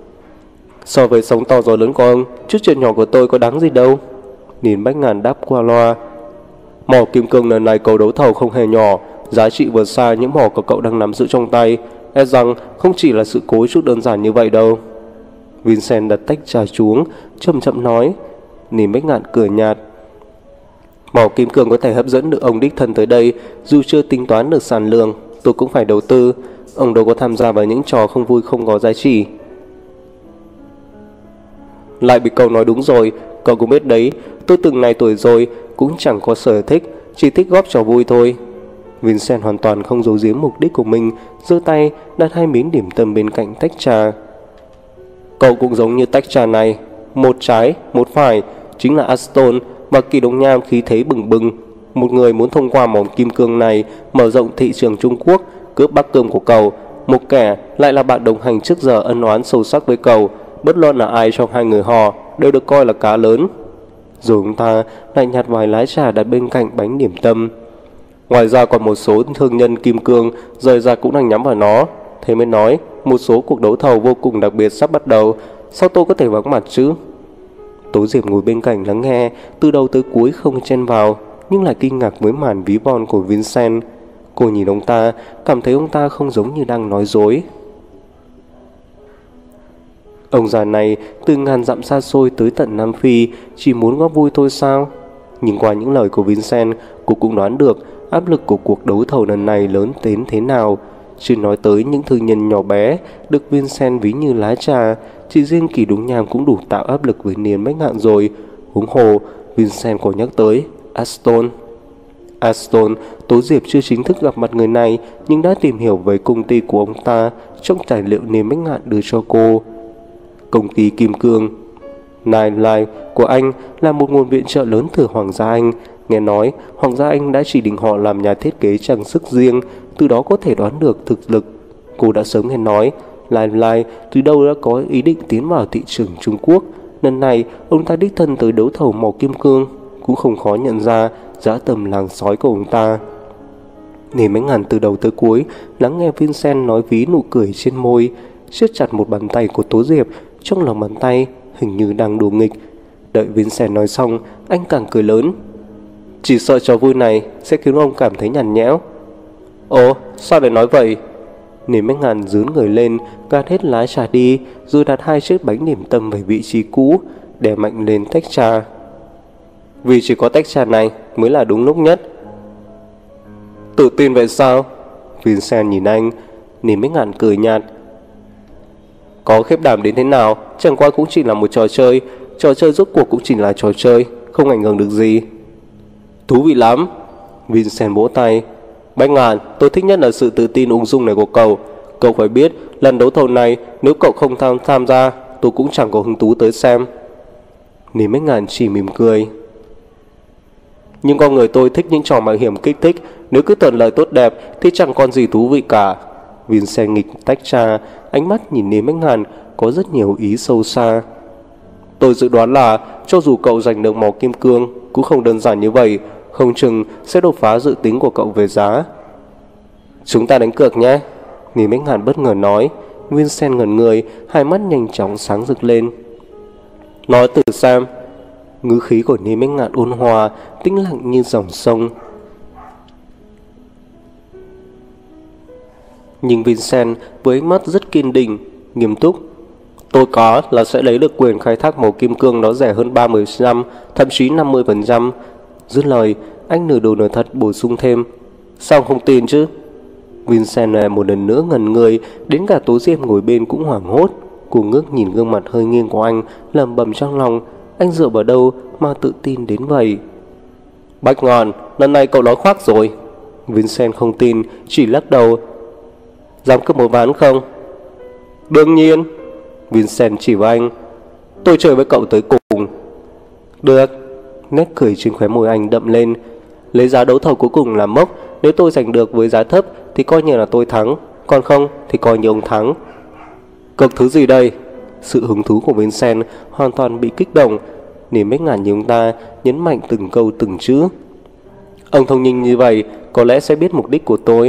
So với sóng to gió lớn của ông, chút chuyện nhỏ của tôi có đáng gì đâu. Niêm Bách Ngạn đáp qua loa: Mỏ kim cương lần này cầu đấu thầu không hề nhỏ, giá trị vượt xa những mỏ của cậu đang nắm giữ trong tay. E rằng không chỉ là sự cố chút đơn giản như vậy đâu. Vincent đặt tách trà xuống, chậm chậm nói. Niêm Bách Ngạn cười nhạt: Mỏ kim cương có thể hấp dẫn được ông đích thân tới đây, dù chưa tính toán được sản lượng, tôi cũng phải đầu tư. Ông đâu có tham gia vào những trò không vui không có giá trị. Lại bị cậu nói đúng rồi, cậu cũng biết đấy, tôi từng này tuổi rồi cũng chẳng có sở thích, chỉ thích góp trò vui thôi. Vincent hoàn toàn không giấu giếm mục đích của mình, giơ tay đặt hai miếng điểm tâm bên cạnh tách trà. Cậu cũng giống như tách trà này, một trái, một phải, chính là Aston và Kỳ Đông Nham khí thế bừng bừng. Một người muốn thông qua mỏ kim cương này mở rộng thị trường Trung Quốc, cướp bát cơm của cậu. Một kẻ lại là bạn đồng hành trước giờ ân oán sâu sắc với cậu. Bất luận là ai trong hai người họ đều được coi là cá lớn. Rồi ông ta lại nhặt vài lá trà đặt bên cạnh bánh điểm tâm. Ngoài ra còn một số thương nhân kim cương rời ra cũng đang nhắm vào nó. Thế mới nói một số cuộc đấu thầu vô cùng đặc biệt sắp bắt đầu. Sao tôi có thể vắng mặt chứ? Tố Diệp ngồi bên cạnh lắng nghe, từ đầu tới cuối không chen vào, nhưng lại kinh ngạc với màn ví von của Vincent. Cô nhìn ông ta, cảm thấy ông ta không giống như đang nói dối. Ông già này từ ngàn dặm xa xôi tới tận Nam Phi chỉ muốn góp vui thôi sao? Nhưng qua những lời của Vincent, cô cũng đoán được áp lực của cuộc đấu thầu lần này lớn đến thế nào. Chưa nói tới những thương nhân nhỏ bé được Vincent ví như lá trà, chỉ riêng Kỳ Đúng Nham cũng đủ tạo áp lực với Niên Bách Ngạn rồi. Huống hồ Vincent có nhắc tới Aston. Tố Diệp chưa chính thức gặp mặt người này, nhưng đã tìm hiểu về công ty của ông ta trong tài liệu Niên Bách Ngạn đưa cho cô. Công ty kim cương Nightlife của anh là một nguồn viện trợ lớn từ Hoàng gia Anh. Nghe nói Hoàng gia Anh đã chỉ định họ làm nhà thiết kế trang sức riêng, từ đó có thể đoán được thực lực. Cô đã sớm nghe nói Nightlife từ đâu đã có ý định tiến vào thị trường Trung Quốc. Lần này ông ta đích thân tới đấu thầu mỏ kim cương, cũng không khó nhận ra dã tâm làng sói của ông ta. Nỉ Mấy Ngàn từ đầu tới cuối lắng nghe Vincent nói ví nụ cười trên môi, siết chặt một bàn tay của Tố Diệp, trong lòng bàn tay hình như đang đùa nghịch. Đợi Vincent nói xong, anh càng cười lớn. Chỉ sợ trò vui này sẽ khiến ông cảm thấy nhàn nhẽo. Ồ, sao lại nói vậy? Nỉ Mấy Ngàn dướn người lên, gạt hết lá trà đi, rồi đặt 2 chiếc bánh điểm tâm về vị trí cũ, đè mạnh lên tách trà. Vì chỉ có tách trà này mới là đúng lúc nhất. Tự tin vậy sao? Vincent nhìn anh. Nỉ Mấy Ngàn cười nhạt. Có khiếp đảm đến thế nào, chẳng qua cũng chỉ là một trò chơi. Trò chơi rốt cuộc cũng chỉ là trò chơi, không ảnh hưởng được gì. Thú vị lắm. Vincent vỗ tay. Bách Ngàn, tôi thích nhất là sự tự tin ung dung này của cậu. Cậu phải biết, lần đấu thầu này nếu cậu không tham gia, tôi cũng chẳng có hứng thú tới xem. Nỉ Mấy Ngàn chỉ mỉm cười. Nhưng con người tôi thích những trò mạo hiểm kích thích, nếu cứ thuận lợi tốt đẹp thì chẳng còn gì thú vị cả. Vincent nghịch tách trà, ánh mắt nhìn Nỉ Mấy Ngàn có rất nhiều ý sâu xa. Tôi dự đoán là cho dù cậu giành được mỏ kim cương cũng không đơn giản như vậy, không chừng sẽ đột phá dự tính của cậu về giá. Chúng ta đánh cược nhé. Nỉ Mấy Ngàn bất ngờ nói. Vincent ngẩn người, hai mắt nhanh chóng sáng rực lên. Nói thử xem. Ngữ khí của Nỉ Mấy Ngàn ôn hòa, tĩnh lặng như dòng sông. Nhưng Vincent với ánh mắt rất kiên định, nghiêm túc. Tôi có là sẽ lấy được quyền khai thác mỏ kim cương đó rẻ hơn 30%, thậm chí 50%. Dứt lời, anh nửa đồ nửa thật bổ sung thêm. Sao không tin chứ? Vincent này một lần nữa ngẩn người, đến cả Tố Diệp ngồi bên cũng hoảng hốt. Cô ngước nhìn gương mặt hơi nghiêng của anh, lẩm bẩm trong lòng, anh dựa vào đâu mà tự tin đến vậy? Bách Ngàn, lần này cậu nói khoác rồi. Vincent không tin, chỉ lắc đầu. Dám cược một ván không? Đương nhiên. Vincent chỉ vào anh. Tôi chơi với cậu tới cùng. Được. Nét cười trên khóe môi anh đậm lên. Lấy giá đấu thầu cuối cùng làm mốc, nếu tôi giành được với giá thấp thì coi như là tôi thắng, còn không thì coi như ông thắng. Cực thứ gì đây? Sự hứng thú của Vincent hoàn toàn bị kích động. Nỉ Mấy Ngàn như ông ta nhấn mạnh từng câu từng chữ. Ông thông minh như vậy có lẽ sẽ biết mục đích của tôi.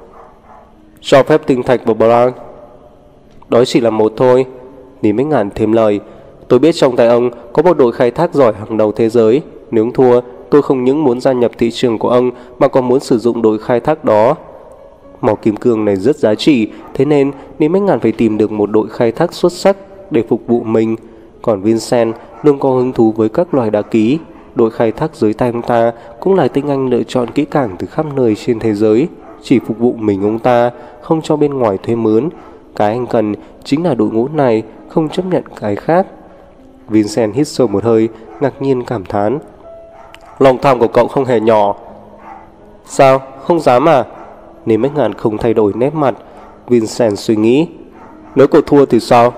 Cho phép tinh thạch và blanc. Đó chỉ là một thôi. Nỉ Mấy Ngàn thêm lời. Tôi biết trong tay ông có một đội khai thác giỏi hàng đầu thế giới. Nếu ông thua, tôi không những muốn gia nhập thị trường của ông mà còn muốn sử dụng đội khai thác đó. Mỏ kim cương này rất giá trị, thế nên Nỉ Mấy Ngàn phải tìm được một đội khai thác xuất sắc để phục vụ mình. Còn Vincent luôn có hứng thú với các loài đá ký. Đội khai thác dưới tay ông ta cũng là tinh anh lựa chọn kỹ càng từ khắp nơi trên thế giới, chỉ phục vụ mình ông ta, không cho bên ngoài thuê mướn. Cái anh cần chính là đội ngũ này, không chấp nhận cái khác. Vincent hít sâu một hơi, ngạc nhiên cảm thán. Lòng tham của cậu không hề nhỏ. Sao, không dám à? Nỉ Mấy Ngàn không thay đổi nét mặt. Vincent suy nghĩ. Nếu cậu thua thì sao?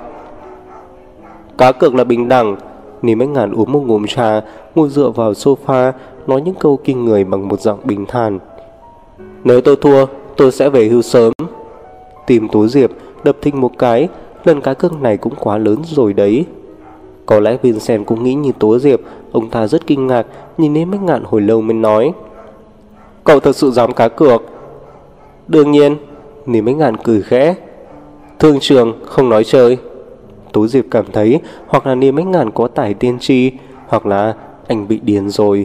Cá cược là bình đẳng. Nỉ Mấy Ngàn uống một ngụm trà, ngồi dựa vào sofa, nói những câu kinh người bằng một giọng bình thản. Nếu tôi thua, tôi sẽ về hưu sớm. Tim Tố Diệp đập thình một cái, lần cá cược này cũng quá lớn rồi đấy. Có lẽ Vincent cũng nghĩ như Tố Diệp, ông ta rất kinh ngạc, nhìn Nỉ Mấy Ngàn hồi lâu mới nói. Cậu thật sự dám cá cược? Đương nhiên. Nỉ Mấy Ngàn cười khẽ. Thương trường không nói chơi. Tố Diệp cảm thấy hoặc là Nỉ Mấy Ngàn có tài tiên tri, hoặc là anh bị điên rồi.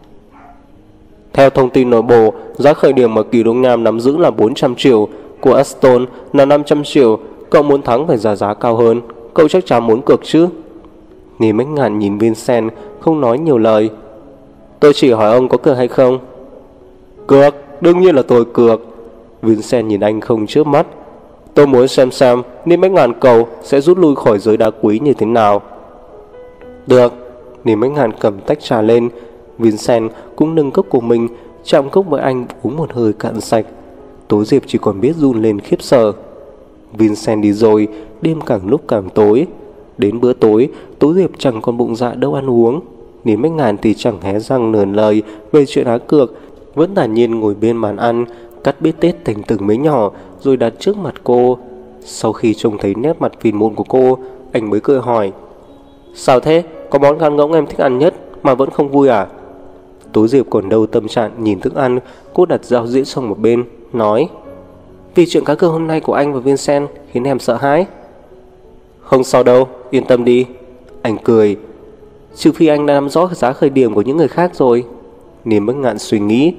Theo thông tin nội bộ, giá khởi điểm mà Kỳ Đông Nam nắm giữ là 400 triệu, của Aston là 500 triệu. Cậu muốn thắng phải giá cao hơn. Cậu chắc chắn muốn cược chứ? Nỉ Mấy Ngàn nhìn Vincent, không nói nhiều lời. Tôi chỉ hỏi ông có cược hay không? Cược, đương nhiên là tôi cược. Vincent nhìn anh không chớp mắt. Tôi muốn xem Nỉ Mấy Ngàn cậu sẽ rút lui khỏi giới đá quý như thế nào. Được. Nỉ Mấy Ngàn cầm tách trà lên. Vincent cũng nâng cốc của mình, chạm cốc với anh, uống một hơi cạn sạch. Tố Diệp chỉ còn biết run lên khiếp sợ. Vincent đi rồi, đêm càng lúc càng tối. Đến bữa tối, Tố Diệp chẳng còn bụng dạ đâu ăn uống. Nỉ Mấy Ngàn thì chẳng hé răng nửa lời về chuyện đá cược, vẫn thản nhiên ngồi bên bàn ăn, cắt bít tết thành từng mấy nhỏ rồi đặt trước mặt cô. Sau khi trông thấy nét mặt phiền muộn của cô, anh mới cười hỏi. Sao thế? Có món gan ngỗng em thích ăn nhất mà vẫn không vui à? Tố Diệp còn đâu tâm trạng nhìn thức ăn. Cô đặt dao dĩa sang một bên, nói: Vì chuyện cá cược hôm nay của anh và Vincent khiến em sợ hãi. Không sao đâu, yên tâm đi. Anh cười. Trừ phi anh đã nắm rõ giá khởi điểm của những người khác rồi. Niềm bất ngạn suy nghĩ.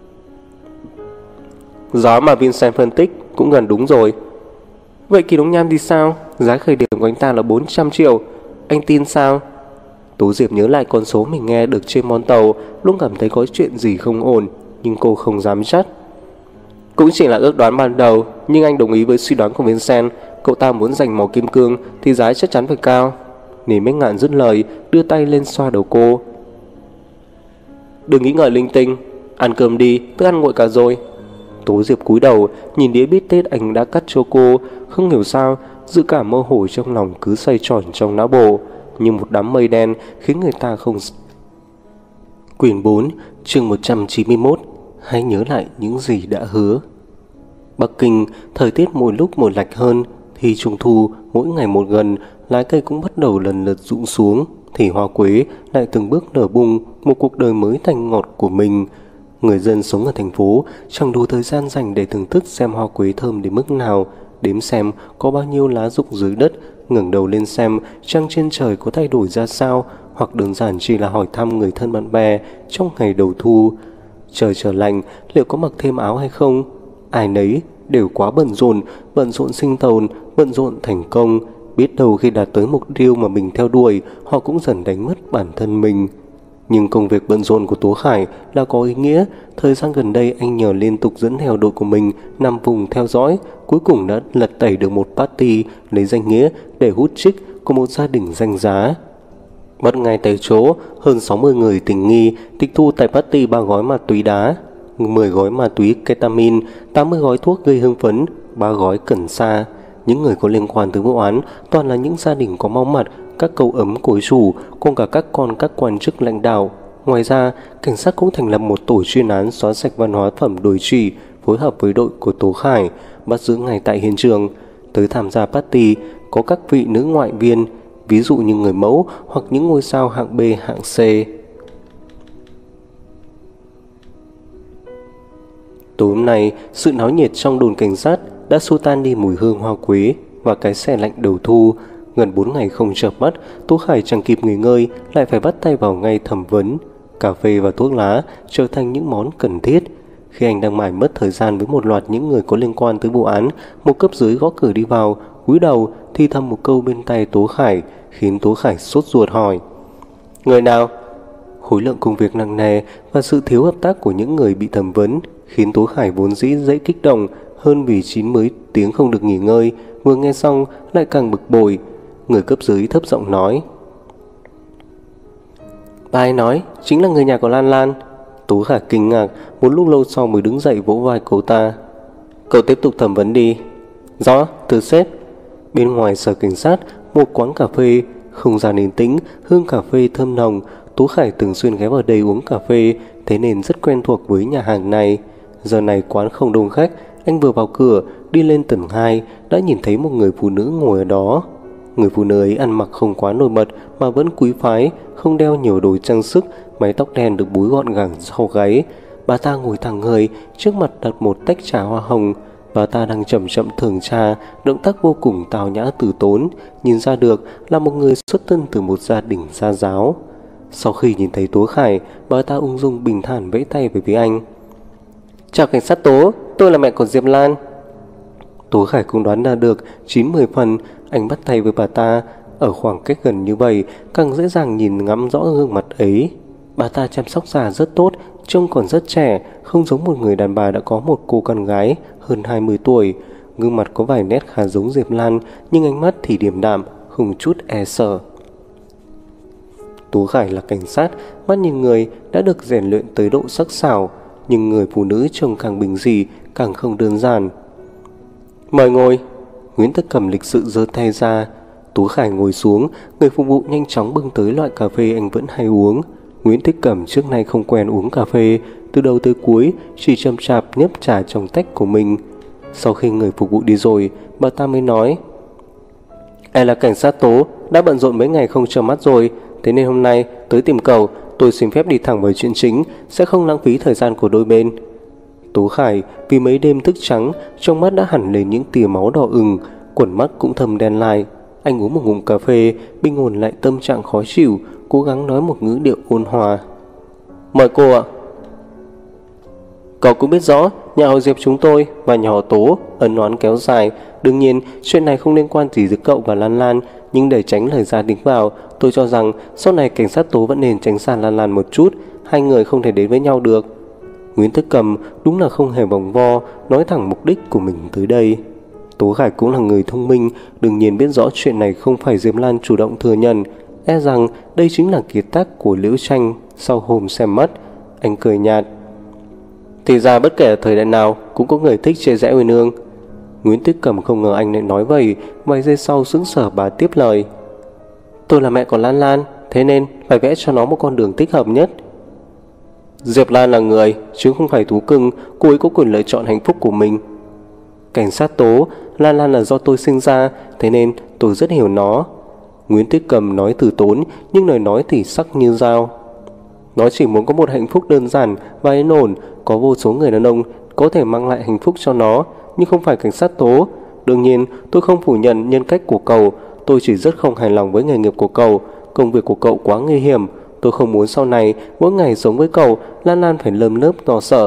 Giá mà Vincent phân tích cũng gần đúng rồi. Vậy Kỳ Đống Nham thì sao? Giá khởi điểm của anh ta là 400 triệu. Anh tin sao? Tố Diệp nhớ lại con số mình nghe được trên món tàu, luôn cảm thấy có chuyện gì không ổn, nhưng cô không dám chắc. Cũng chỉ là ước đoán ban đầu, nhưng anh đồng ý với suy đoán của Vincent. Cậu ta muốn giành mỏ kim cương thì giá chắc chắn phải cao. Niềm Bách Ngạn dứt lời, đưa tay lên xoa đầu cô. Đừng nghĩ ngợi linh tinh, ăn cơm đi, thức ăn nguội cả rồi. Tố Diệp cúi đầu nhìn đĩa bít tết anh đã cắt cho cô. Không hiểu sao dự cảm mơ hồ trong lòng cứ xoay tròn trong não bộ như một đám mây đen khiến người ta không. Quyển 4 chương 191. Hãy nhớ lại những gì đã hứa. Bắc Kinh thời tiết mỗi lúc một lạnh hơn. Thì trung thu mỗi ngày một gần, lá cây cũng bắt đầu lần lượt rụng xuống, thì hoa quế lại từng bước nở bung một cuộc đời mới thanh ngọt của mình. Người dân sống ở thành phố chẳng đủ thời gian dành để thưởng thức xem hoa quế thơm đến mức nào, đếm xem có bao nhiêu lá rụng dưới đất, ngẩng đầu lên xem trăng trên trời có thay đổi ra sao, hoặc đơn giản chỉ là hỏi thăm người thân bạn bè trong ngày đầu thu. Trời trở lạnh, liệu có mặc thêm áo hay không? Ai nấy đều quá bận rộn sinh tồn, bận rộn thành công. Biết đâu khi đạt tới mục tiêu mà mình theo đuổi, họ cũng dần đánh mất bản thân mình. Nhưng công việc bận rộn của Tố Khải là có ý nghĩa. Thời gian gần đây anh nhờ liên tục dẫn theo đội của mình nằm vùng theo dõi, cuối cùng đã lật tẩy được một party lấy danh nghĩa để hút trích của một gia đình danh giá. Bắt ngay tại chỗ, hơn 60 người tình nghi tịch thu tại party 3 gói ma túy đá, 10 gói ma túy ketamin, 80 gói thuốc gây hưng phấn, 3 gói cần sa. Những người có liên quan tới vụ án toàn là những gia đình có máu mặt, các cậu ấm cối xù, cùng cả các quan chức lãnh đạo. Ngoài ra, cảnh sát cũng thành lập một tổ chuyên án xóa sạch văn hóa phẩm đồi trụy, phối hợp với đội của Tố Khải, bắt giữ ngay tại hiện trường. Tới tham gia party có các vị nữ ngoại viên, ví dụ như người mẫu hoặc những ngôi sao hạng B, hạng C. Tối hôm nay, sự náo nhiệt trong đồn cảnh sát đã xua tan đi mùi hương hoa quế và cái xe lạnh đầu thu. Gần 4 ngày không chợp mắt, Tố Khải chẳng kịp nghỉ ngơi lại phải bắt tay vào ngay thẩm vấn. Cà phê và thuốc lá trở thành những món cần thiết. Khi anh đang mải mất thời gian với một loạt những người có liên quan tới vụ án, một cấp dưới gõ cửa đi vào, cúi đầu thì thầm một câu bên tai Tố Khải, khiến Tố Khải sốt ruột hỏi: Người nào? Khối lượng công việc nặng nề và sự thiếu hợp tác của những người bị thẩm vấn khiến Tố Khải vốn dĩ dễ kích động hơn vì 90 tiếng không được nghỉ ngơi, vừa nghe xong lại càng bực bội. Người cấp dưới thấp giọng nói: Bà ấy nói chính là người nhà của Lan Lan. Tố Khải kinh ngạc, một lúc lâu sau mới đứng dậy vỗ vai cậu ta. Cậu tiếp tục thẩm vấn đi. Rõ, thưa sếp. Bên ngoài sở cảnh sát, một quán cà phê, không gian yên tĩnh, hương cà phê thơm nồng. Tố Khải thường xuyên ghé vào đây uống cà phê, thế nên rất quen thuộc với nhà hàng này. Giờ này quán không đông khách, anh vừa vào cửa, đi lên tầng 2 đã nhìn thấy một người phụ nữ ngồi ở đó. Người phụ nữ ấy ăn mặc không quá nổi bật mà vẫn quý phái, không đeo nhiều đồ trang sức, mái tóc đen được búi gọn gàng sau gáy. Bà ta ngồi thẳng người, trước mặt đặt một tách trà hoa hồng. Bà ta đang chậm chậm thưởng trà, động tác vô cùng tào nhã từ tốn, nhìn ra được là một người xuất thân từ một gia đình gia giáo. Sau khi nhìn thấy Tố Khải, bà ta ung dung bình thản vẫy tay về phía anh. Chào cảnh sát Tố, tôi là mẹ của Diệp Lan. Tố Khải cũng đoán ra được 9-10 phần. Anh bắt tay với bà ta. Ở khoảng cách gần như vậy càng dễ dàng nhìn ngắm rõ gương mặt ấy. Bà ta chăm sóc da rất tốt, trông còn rất trẻ, không giống một người đàn bà đã có một cô con gái hơn 20 tuổi. Gương mặt có vài nét khá giống Diệp Lan, nhưng ánh mắt thì điềm đạm, không chút e sợ. Tố Khải là cảnh sát, mắt nhìn người đã được rèn luyện tới độ sắc sảo, nhưng người phụ nữ trông càng bình dị, càng không đơn giản. Mời ngồi. Nguyễn Tất Cầm lịch sự giơ tay ra. Tố Khải ngồi xuống, người phục vụ nhanh chóng bưng tới loại cà phê anh vẫn hay uống. Nguyễn Tất Cầm trước nay không quen uống cà phê, từ đầu tới cuối chỉ chậm chạp nhấp trà trong tách của mình. Sau khi người phục vụ đi rồi, bà ta mới nói: E là cảnh sát Tố đã bận rộn mấy ngày không chợp mắt rồi, thế nên hôm nay tới tìm cậu. Tôi xin phép đi thẳng vào chuyện chính, sẽ không lãng phí thời gian của đôi bên. Tố Khải vì mấy đêm thức trắng, trong mắt đã hẳn lên những tia máu đỏ ửng, quần mắt cũng thâm đen lại. Anh uống một ngụm cà phê, bình ổn lại tâm trạng khó chịu, cố gắng nói một ngữ điệu ôn hòa. Mời cô ạ. Cậu cũng biết rõ nhà họ Diệp chúng tôi và nhà họ Tố ân oán kéo dài. Đương nhiên chuyện này không liên quan gì giữa cậu và Lan Lan, nhưng để tránh lời gia đình vào, tôi cho rằng sau này cảnh sát Tố vẫn nên tránh xa Lan Lan một chút. Hai người không thể đến với nhau được. Nguyễn Thức Cầm đúng là không hề vòng vo, nói thẳng mục đích của mình tới đây. Tố Khải cũng là người thông minh, đương nhiên biết rõ chuyện này không phải Diệp Lan chủ động thừa nhận, e rằng đây chính là kiệt tác của Liễu Tranh sau hôm xem mắt. Anh cười nhạt. Thì ra bất kể thời đại nào cũng có người thích chia rẽ Uyên Ương. Nguyễn Thức Cầm không ngờ anh lại nói vậy, vài giây sau sững sờ bà tiếp lời. Tôi là mẹ của Lan Lan, thế nên phải vẽ cho nó một con đường thích hợp nhất. Diệp Lan là người chứ không phải thú cưng, cô ấy có quyền lựa chọn hạnh phúc của mình. Cảnh sát Tố, Lan Lan là do tôi sinh ra, thế nên tôi rất hiểu nó. Nguyễn Thức Cầm nói từ tốn, nhưng lời nói thì sắc như dao. Nó chỉ muốn có một hạnh phúc đơn giản và yên ổn. Có vô số người đàn ông có thể mang lại hạnh phúc cho nó, nhưng không phải cảnh sát Tố. Đương nhiên tôi không phủ nhận nhân cách của cậu, tôi chỉ rất không hài lòng với nghề nghiệp của cậu. Công việc của cậu quá nguy hiểm. Tôi không muốn sau này mỗi ngày sống với cậu Lan Lan phải lơm lớp lo sợ.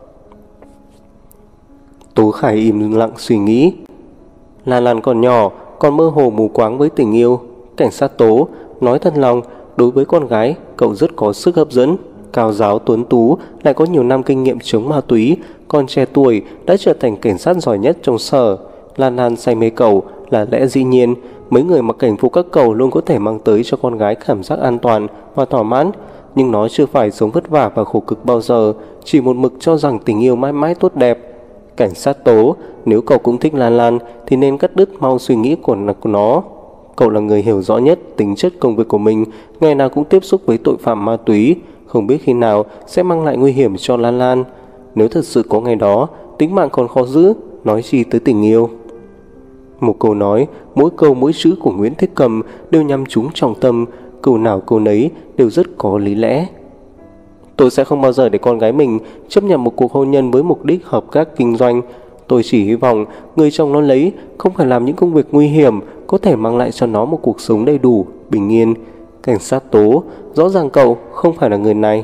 Tố Khải im lặng suy nghĩ. Lan Lan còn nhỏ, còn mơ hồ mù quáng với tình yêu. Cảnh sát Tố, nói thật lòng, đối với con gái cậu rất có sức hấp dẫn. Cao giáo tuấn tú, lại có nhiều năm kinh nghiệm chống ma túy, còn trẻ tuổi đã trở thành cảnh sát giỏi nhất trong sở. Lan Lan say mê cậu là lẽ dĩ nhiên. Mấy người mặc cảnh phục các cậu luôn có thể mang tới cho con gái cảm giác an toàn và thỏa mãn, nhưng nó chưa phải sống vất vả và khổ cực bao giờ, chỉ một mực cho rằng tình yêu mãi mãi tốt đẹp. Cảnh sát Tố, nếu cậu cũng thích Lan Lan thì nên cắt đứt mau suy nghĩ của nó. Cậu là người hiểu rõ nhất tính chất công việc của mình, ngày nào cũng tiếp xúc với tội phạm ma túy, không biết khi nào sẽ mang lại nguy hiểm cho Lan Lan. Nếu thật sự có ngày đó, tính mạng còn khó giữ, nói gì tới tình yêu. Một câu nói, mỗi câu mỗi chữ của Nguyễn Thích Cầm đều nhắm trúng trọng tâm, câu nào câu nấy đều rất có lý lẽ. Tôi sẽ không bao giờ để con gái mình chấp nhận một cuộc hôn nhân với mục đích hợp tác kinh doanh. Tôi chỉ hy vọng người chồng nó lấy không phải làm những công việc nguy hiểm, có thể mang lại cho nó một cuộc sống đầy đủ, bình yên. Cảnh sát Tố, rõ ràng cậu không phải là người này.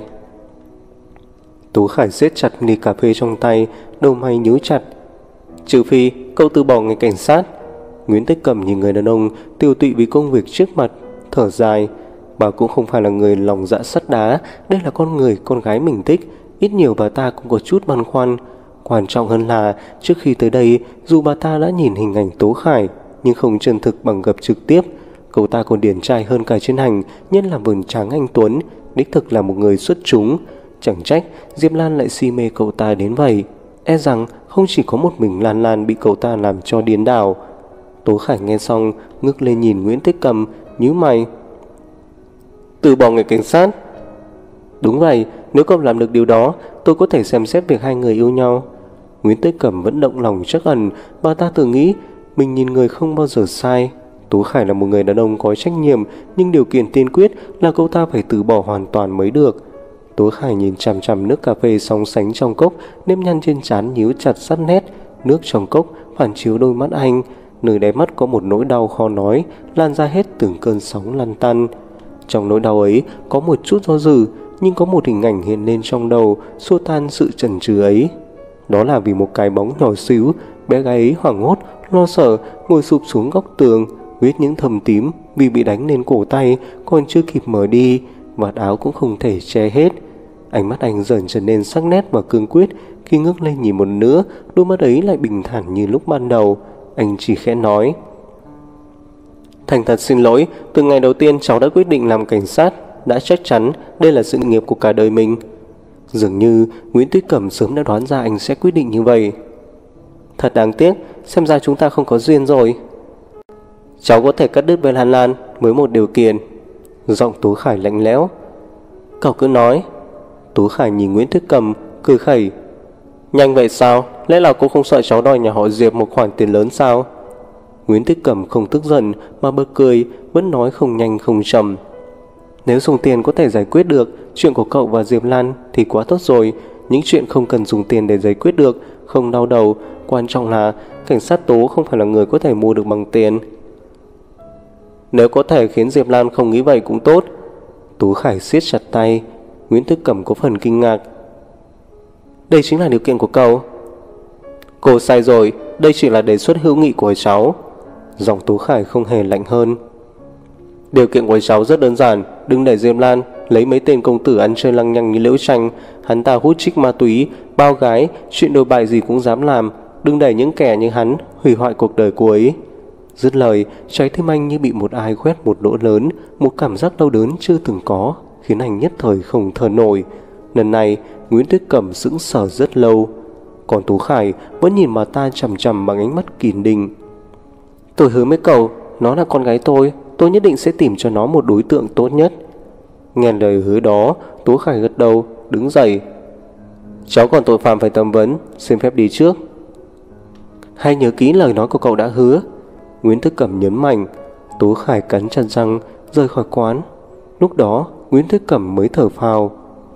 Tố Khải siết chặt ly cà phê trong tay, đầu mày nhíu chặt. Trừ phi cậu từ bỏ ngành cảnh sát. Nguyễn Tích Cầm nhìn người đàn ông tiêu tụy vì công việc trước mặt, thở dài. Bà cũng không phải là người lòng dạ sắt đá, đây là con người con gái mình thích, ít nhiều bà ta cũng có chút băn khoăn. Quan trọng hơn là trước khi tới đây, dù bà ta đã nhìn hình ảnh Tố Khải nhưng không chân thực bằng gặp trực tiếp. Cậu ta còn điển trai hơn cả trên hành, nhất là vầng trán anh tuấn, đích thực là một người xuất chúng. Chẳng trách Diệp Lan lại si mê cậu ta đến vậy. E rằng không chỉ có một mình Lan Lan bị cậu ta làm cho điên đảo. Tố Khải nghe xong ngước lên nhìn Nguyễn Tích Cầm, nhíu mày. Từ bỏ nghề cảnh sát? Đúng vậy, nếu cậu làm được điều đó, tôi có thể xem xét việc hai người yêu nhau. Nguyễn Tích Cầm vẫn động lòng trắc ẩn, bà ta tự nghĩ mình nhìn người không bao giờ sai. Tố Khải là một người đàn ông có trách nhiệm, nhưng điều kiện tiên quyết là cậu ta phải từ bỏ hoàn toàn mới được. Tố Khải nhìn chằm chằm nước cà phê sóng sánh trong cốc, nếp nhăn trên trán nhíu chặt sát nét. Nước trong cốc phản chiếu đôi mắt anh, nơi đáy mắt có một nỗi đau khó nói, lan ra hết từng cơn sóng lăn tăn. Trong nỗi đau ấy có một chút do dự, nhưng có một hình ảnh hiện lên trong đầu, xua tan sự chần chừ ấy. Đó là vì một cái bóng nhỏ xíu, bé gái ấy hoảng hốt, lo sợ, ngồi sụp xuống góc tường, huyết những thâm tím vì bị đánh lên cổ tay, còn chưa kịp mở đi, vạt áo cũng không thể che hết. Ánh mắt anh dần trở nên sắc nét và cương quyết. Khi ngước lên nhìn một nữa, đôi mắt ấy lại bình thản như lúc ban đầu. Anh chỉ khẽ nói: Thành thật xin lỗi, từ ngày đầu tiên cháu đã quyết định làm cảnh sát, đã chắc chắn đây là sự nghiệp của cả đời mình. Dường như Nguyễn Tuyết Cẩm sớm đã đoán ra anh sẽ quyết định như vậy. Thật đáng tiếc, xem ra chúng ta không có duyên rồi. Cháu có thể cắt đứt với Lan Lan với một điều kiện. Giọng Tố Khải lạnh lẽo. Cậu cứ nói. Tố Khải nhìn Nguyễn Tuyết Cẩm cười khẩy. Nhanh vậy sao? Lẽ nào cô không sợ cháu đòi nhà họ Diệp một khoản tiền lớn sao? Nguyễn Tích Cẩm không tức giận mà bật cười, vẫn nói không nhanh không chậm. Nếu dùng tiền có thể giải quyết được chuyện của cậu và Diệp Lan thì quá tốt rồi. Những chuyện không cần dùng tiền để giải quyết được không đau đầu. Quan trọng là cảnh sát Tố không phải là người có thể mua được bằng tiền. Nếu có thể khiến Diệp Lan không nghĩ vậy cũng tốt. Tú Khải siết chặt tay. Nguyễn Tích Cẩm có phần kinh ngạc. Đây chính là điều kiện của cậu? Cô sai rồi, đây chỉ là đề xuất hữu nghị của cháu. Giọng Tú Khải không hề lạnh hơn. Điều kiện của cháu rất đơn giản. Đừng để Diệp Lan lấy mấy tên công tử ăn chơi lăng nhăng như Liễu Tranh. Hắn ta hút chích ma túy, bao gái, chuyện đồi bại gì cũng dám làm. Đừng để những kẻ như hắn hủy hoại cuộc đời cô ấy. Dứt lời, trái tim anh như bị một ai quét một lỗ lớn. Một cảm giác đau đớn chưa từng có khiến anh nhất thời không thở nổi. Lần này Nguyễn Tuyết Cẩm sững sờ rất lâu. Còn Tú Khải vẫn nhìn bà ta chằm chằm bằng ánh mắt kiên định. Tôi hứa với cậu, nó là con gái tôi nhất định sẽ tìm cho nó một đối tượng tốt nhất. Nghe lời hứa đó, Tú Khải gật đầu, đứng dậy. Cháu còn tội phạm phải thẩm vấn, xin phép đi trước. Hãy nhớ kỹ lời nói của cậu đã hứa, Nguyễn Tuyết Cẩm nhấn mạnh. Tú Khải cắn chặt răng rời khỏi quán. Lúc đó Nguyễn Tuyết Cẩm mới thở phào.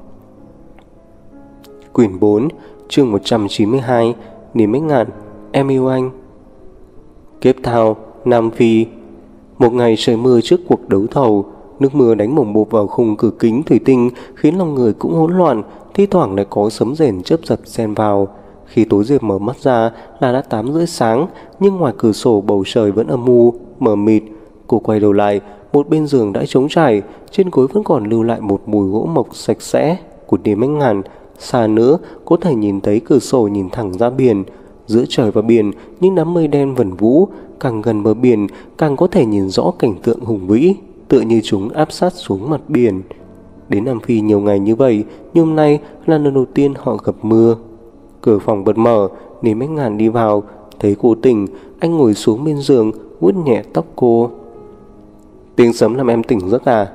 Quyển 4, chương 192. Niềm ích ngạn, em yêu anh. Cape Town, Nam Phi. Một ngày trời mưa trước cuộc đấu thầu. Nước mưa đánh bổng bột vào khung cửa kính thủy tinh khiến lòng người cũng hỗn loạn. Thi thoảng lại có sấm rền chớp giật xen vào. Khi Tố Diệp mở mắt ra là đã 8:30 sáng, nhưng ngoài cửa sổ bầu trời vẫn âm u, mờ mịt. Cô quay đầu lại, một bên giường đã trống trải, trên gối vẫn còn lưu lại một mùi gỗ mộc sạch sẽ của Niềm ích ngạn. Xa nữa, có thể nhìn thấy cửa sổ nhìn thẳng ra biển. Giữa trời và biển, những đám mây đen vần vũ, càng gần bờ biển, càng có thể nhìn rõ cảnh tượng hùng vĩ, tựa như chúng áp sát xuống mặt biển. Đến Nam Phi nhiều ngày như vậy, nhưng hôm nay là lần đầu tiên họ gặp mưa. Cửa phòng bật mở, Niềm ích ngạn đi vào, thấy cô tỉnh, anh ngồi xuống bên giường, vuốt nhẹ tóc cô. Tiếng sấm làm em tỉnh giấc à?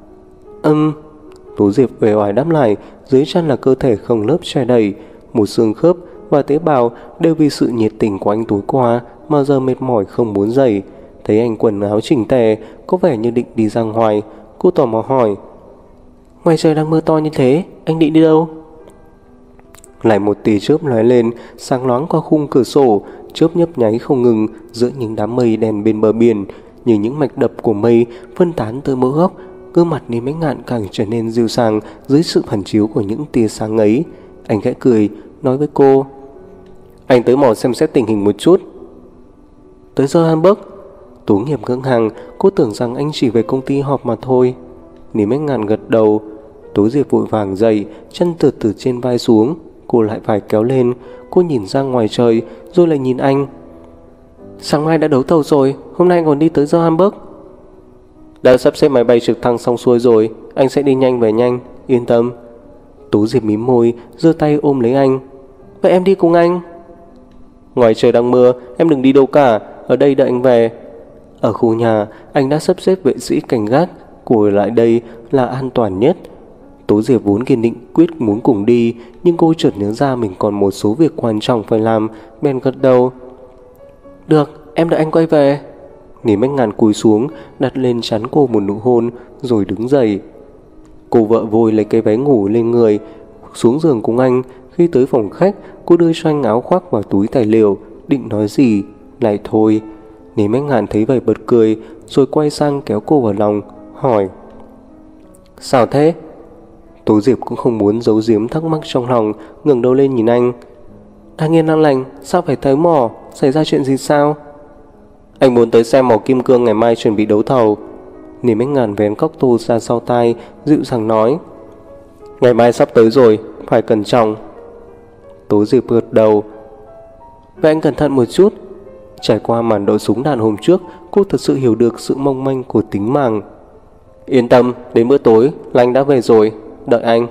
Tố Diệp uể oải đáp lại, dưới chân là cơ thể không lớp che đầy, một xương khớp và tế bào đều vì sự nhiệt tình của anh tối qua mà giờ mệt mỏi không muốn dậy. Thấy anh quần áo chỉnh tề, có vẻ như định đi ra ngoài, cô tò mò hỏi: Ngoài trời đang mưa to như thế, anh định đi đâu? Lại một tia chớp lóe lên, sáng loáng qua khung cửa sổ, chớp nhấp nháy không ngừng giữa những đám mây đen bên bờ biển, như những mạch đập của mây phân tán tới mỗi góc. Gương mặt Niềm ích ngạn càng trở nên dịu dàng dưới sự phản chiếu của những tia sáng ấy. Anh khẽ cười, nói với cô: Anh tới mò xem xét tình hình một chút. Tới Johannesburg? Tú Nghiệp ngỡ ngàng, cô tưởng rằng anh chỉ về công ty họp mà thôi. Niềm ích ngạn gật đầu. Tố Diệp vội vàng dậy, chân trượt từ trên vai xuống. Cô lại phải kéo lên. Cô nhìn ra ngoài trời, rồi lại nhìn anh. Sáng mai đã đấu thầu rồi, hôm nay còn đi tới Johannesburg. Đã sắp xếp máy bay trực thăng xong xuôi rồi, anh sẽ đi nhanh về nhanh, yên tâm. Tú Diệp mím môi, giơ tay ôm lấy anh. Vậy em đi cùng anh? Ngoài trời đang mưa, em đừng đi đâu cả, ở đây đợi anh về. Ở khu nhà, anh đã sắp xếp vệ sĩ cảnh gác, cô ở lại đây là an toàn nhất. Tố Diệp vốn kiên định quyết muốn cùng đi, nhưng cô chợt nhớ ra mình còn một số việc quan trọng phải làm, bèn gật đầu. Được, em đợi anh quay về. Niềm ích ngạn cúi xuống, đặt lên trán cô một nụ hôn, rồi đứng dậy. Cô vợ vội lấy cái váy ngủ lên người, xuống giường cùng anh. Khi tới phòng khách, cô đưa cho anh áo khoác và túi tài liệu, định nói gì, lại thôi. Niềm ích ngạn thấy vậy bật cười, rồi quay sang kéo cô vào lòng, hỏi: Sao thế? Tố Diệp cũng không muốn giấu giếm thắc mắc trong lòng, ngẩng đầu lên nhìn anh. Đang yên đang lành, sao phải tới mò? Xảy ra chuyện gì sao? Anh muốn tới xem mỏ kim cương ngày mai chuẩn bị đấu thầu. Niềm ích ngạn vén cóc tô ra sau tai, dịu dàng nói: Ngày mai sắp tới rồi, phải cẩn trọng. Tố Diệp gật đầu. Vậy anh cẩn thận một chút. Trải qua màn đội súng đạn hôm trước, cô thật sự hiểu được sự mong manh của tính mạng. Yên tâm, đến bữa tối là anh đã về rồi, đợi anh.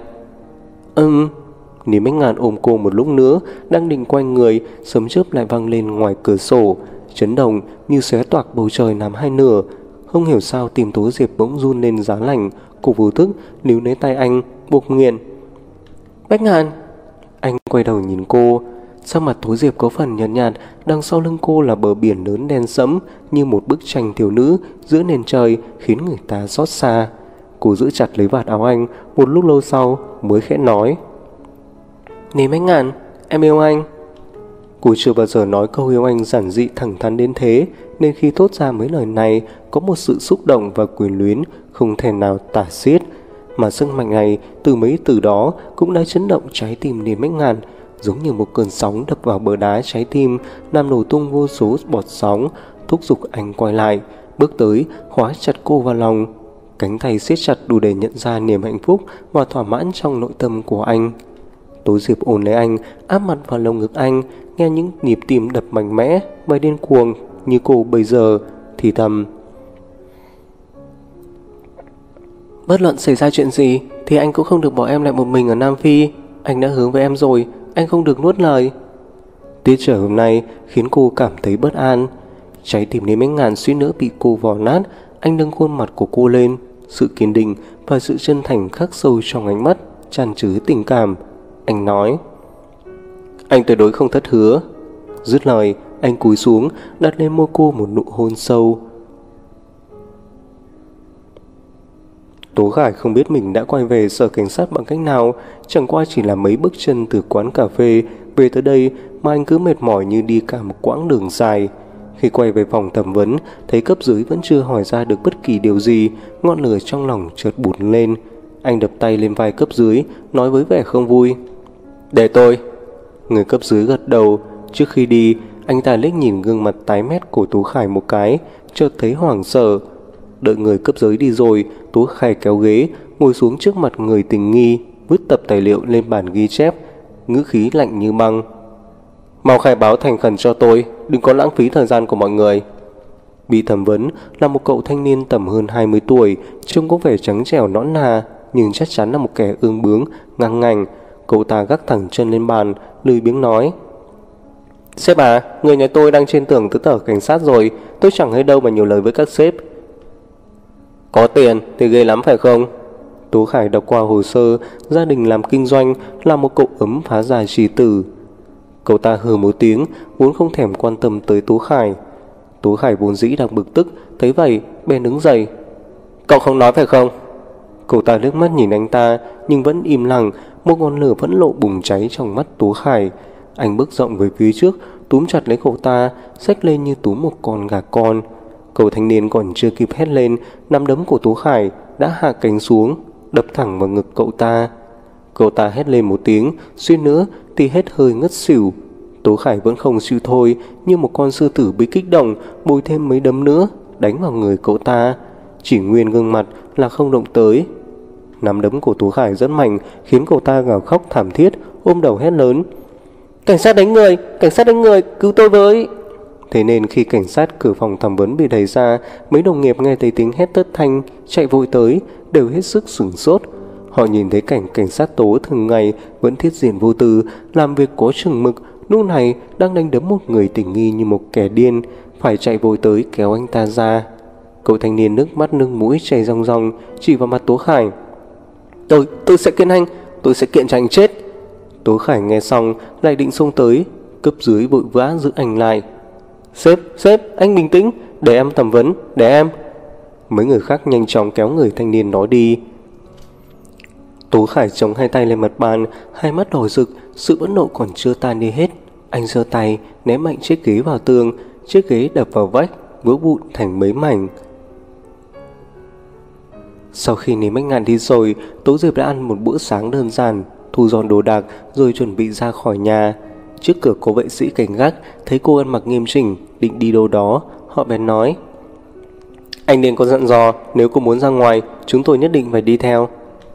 Niềm ích ngạn ôm cô một lúc nữa, đang định quay người, sấm chớp lại vang lên ngoài cửa sổ, chấn động như xé toạc bầu trời làm hai nửa. Không hiểu sao tim Tố Diệp bỗng run lên giá lạnh. Cô vô thức níu lấy tay anh, buộc miệng. Bách Ngạn. Anh quay đầu nhìn cô. Sắc mặt Tố Diệp có phần nhợt nhạt, đằng sau lưng cô là bờ biển lớn đen sẫm như một bức tranh thiếu nữ giữa nền trời, khiến người ta xót xa. Cô giữ chặt lấy vạt áo anh, một lúc lâu sau mới khẽ nói: "Nếm Anh Ngạn, em yêu anh." Cô chưa bao giờ nói câu yêu anh giản dị thẳng thắn đến thế, nên khi thốt ra mấy lời này có một sự xúc động và quyền luyến không thể nào tả xiết. Mà sức mạnh này từ mấy từ đó cũng đã chấn động trái tim Nếm Anh Ngạn, giống như một cơn sóng đập vào bờ đá trái tim, làm nổ tung vô số bọt sóng, thúc giục anh quay lại, bước tới khóa chặt cô vào lòng. Cánh tay siết chặt đủ để nhận ra niềm hạnh phúc và thỏa mãn trong nội tâm của anh. Tố Diệp ôm lấy anh, áp mặt vào lồng ngực anh, nghe những nhịp tim đập mạnh mẽ và điên cuồng như cô bây giờ, thì thầm: "Bất luận xảy ra chuyện gì thì anh cũng không được bỏ em lại một mình ở Nam Phi. Anh đã hứa với em rồi, anh không được nuốt lời." Tiết trời hôm nay khiến cô cảm thấy bất an. Trái tim Nếm Anh Ngạn suýt nữa bị cô vò nát. Anh nâng khuôn mặt của cô lên, sự kiên định và sự chân thành khắc sâu trong ánh mắt tràn trứa tình cảm. Anh nói: "Anh tuyệt đối không thất hứa." Dứt lời, anh cúi xuống đặt lên môi cô một nụ hôn sâu. Tố Khải không biết mình đã quay về sở cảnh sát bằng cách nào, chẳng qua chỉ là mấy bước chân từ quán cà phê về tới đây mà anh cứ mệt mỏi như đi cả một quãng đường dài. Khi quay về phòng thẩm vấn, thấy cấp dưới vẫn chưa hỏi ra được bất kỳ điều gì, ngọn lửa trong lòng chợt bùng lên. Anh đập tay lên vai cấp dưới, nói với vẻ không vui: "Để tôi." Người cấp dưới gật đầu. Trước khi đi, anh ta liếc nhìn gương mặt tái mét của Tố Khải một cái, chợt thấy hoảng sợ. Đợi người cấp dưới đi rồi, Tố Khải kéo ghế, ngồi xuống trước mặt người tình nghi, vứt tập tài liệu lên bàn ghi chép, ngữ khí lạnh như băng: "Mau khai báo thành khẩn cho tôi, đừng có lãng phí thời gian của mọi người." Bị thẩm vấn là một cậu thanh niên tầm hơn 20 tuổi, trông có vẻ trắng trẻo nõn nà, nhưng chắc chắn là một kẻ ương bướng, ngang ngạnh. Cậu ta gác thẳng chân lên bàn, lười biếng nói: "Sếp à, người nhà tôi đang trên tường tứ tờ cảnh sát rồi, tôi chẳng hay đâu mà nhiều lời với các sếp." "Có tiền thì ghê lắm phải không?" Tố Khải đọc qua hồ sơ, gia đình làm kinh doanh, là một cậu ấm phá gia trì tử. Cậu ta hừ một tiếng, vốn không thèm quan tâm tới Tố Khải. Tố Khải vốn dĩ đang bực tức, thấy vậy bèn đứng dậy: "Cậu không nói phải không?" Cậu ta liếc mắt nhìn anh ta nhưng vẫn im lặng. Một ngọn lửa vẫn lộ bùng cháy trong mắt Tố Khải. Anh bước rộng về phía trước, túm chặt lấy cậu ta, xách lên như túm một con gà con. Cậu thanh niên còn chưa kịp hét lên, nắm đấm của Tố Khải đã hạ cánh xuống, đập thẳng vào ngực cậu ta. Cậu ta hét lên một tiếng, suýt nữa thì hết hơi ngất xỉu. Tố Khải vẫn không chịu thôi, như một con sư tử bị kích động, bồi thêm mấy đấm nữa, đánh vào người cậu ta. Chỉ nguyên gương mặt là không động tới. Nắm đấm của Tố Khải rất mạnh, khiến cậu ta gào khóc thảm thiết, ôm đầu hét lớn: "Cảnh sát đánh người! Cảnh sát đánh người! Cứu tôi với!" Thế nên khi cảnh sát cửa phòng thẩm vấn bị đẩy ra, mấy đồng nghiệp nghe thấy tiếng hét thất thanh chạy vội tới, đều hết sức sửng sốt. Họ nhìn thấy cảnh cảnh sát Tố thường ngày vẫn thiết diện vô tư, làm việc có chừng mực, lúc này đang đánh đấm một người tình nghi như một kẻ điên, phải chạy vội tới kéo anh ta ra. Cậu thanh niên nước mắt nước mũi chảy ròng ròng, chỉ vào mặt Tố Khải: Tôi sẽ kiện anh, tôi sẽ kiện cho anh chết." Tố Khải nghe xong lại định xông tới, cấp dưới vội vã giữ anh lại: Sếp, anh bình tĩnh, để em thẩm vấn, để em." Mấy người khác nhanh chóng kéo người thanh niên đó đi. Tố Khải chống hai tay lên mặt bàn, hai mắt đỏ rực, sự phẫn nộ còn chưa tan đi hết. Anh giơ tay ném mạnh chiếc ghế vào tường, chiếc ghế đập vào vách, vỡ vụn thành mấy mảnh. Sau khi Nếm Anh Ngạn đi rồi, Tố Diệp đã ăn một bữa sáng đơn giản, thu dọn đồ đạc rồi chuẩn bị ra khỏi nhà. Trước cửa có vệ sĩ cảnh gác, thấy cô ăn mặc nghiêm chỉnh, định đi đâu đó, họ bèn nói: "Anh nên có dặn dò, nếu cô muốn ra ngoài, chúng tôi nhất định phải đi theo."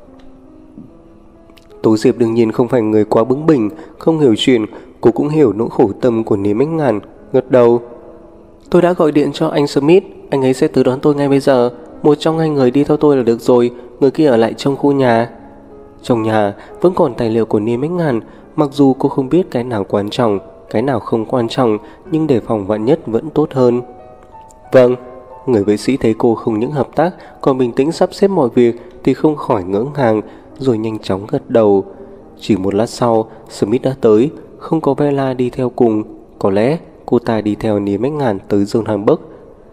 Tố Diệp đương nhiên không phải người quá bướng bỉnh, không hiểu chuyện. Cô cũng hiểu nỗi khổ tâm của Nếm Anh Ngạn, gật đầu: "Tôi đã gọi điện cho anh Smith, anh ấy sẽ tới đón tôi ngay bây giờ. Một trong hai người đi theo tôi là được rồi, người kia ở lại trong khu nhà." Trong nhà vẫn còn tài liệu của Nếm Anh Ngạn. Mặc dù cô không biết cái nào quan trọng, cái nào không quan trọng, nhưng đề phòng vạn nhất vẫn tốt hơn. "Vâng." Người vệ sĩ thấy cô không những hợp tác còn bình tĩnh sắp xếp mọi việc thì không khỏi ngỡ ngàng, rồi nhanh chóng gật đầu. Chỉ một lát sau, Smith đã tới. không có Bella đi theo cùng. Có lẽ cô ta đi theo Lý Mách Ngàn tới Dương Thang Bắc.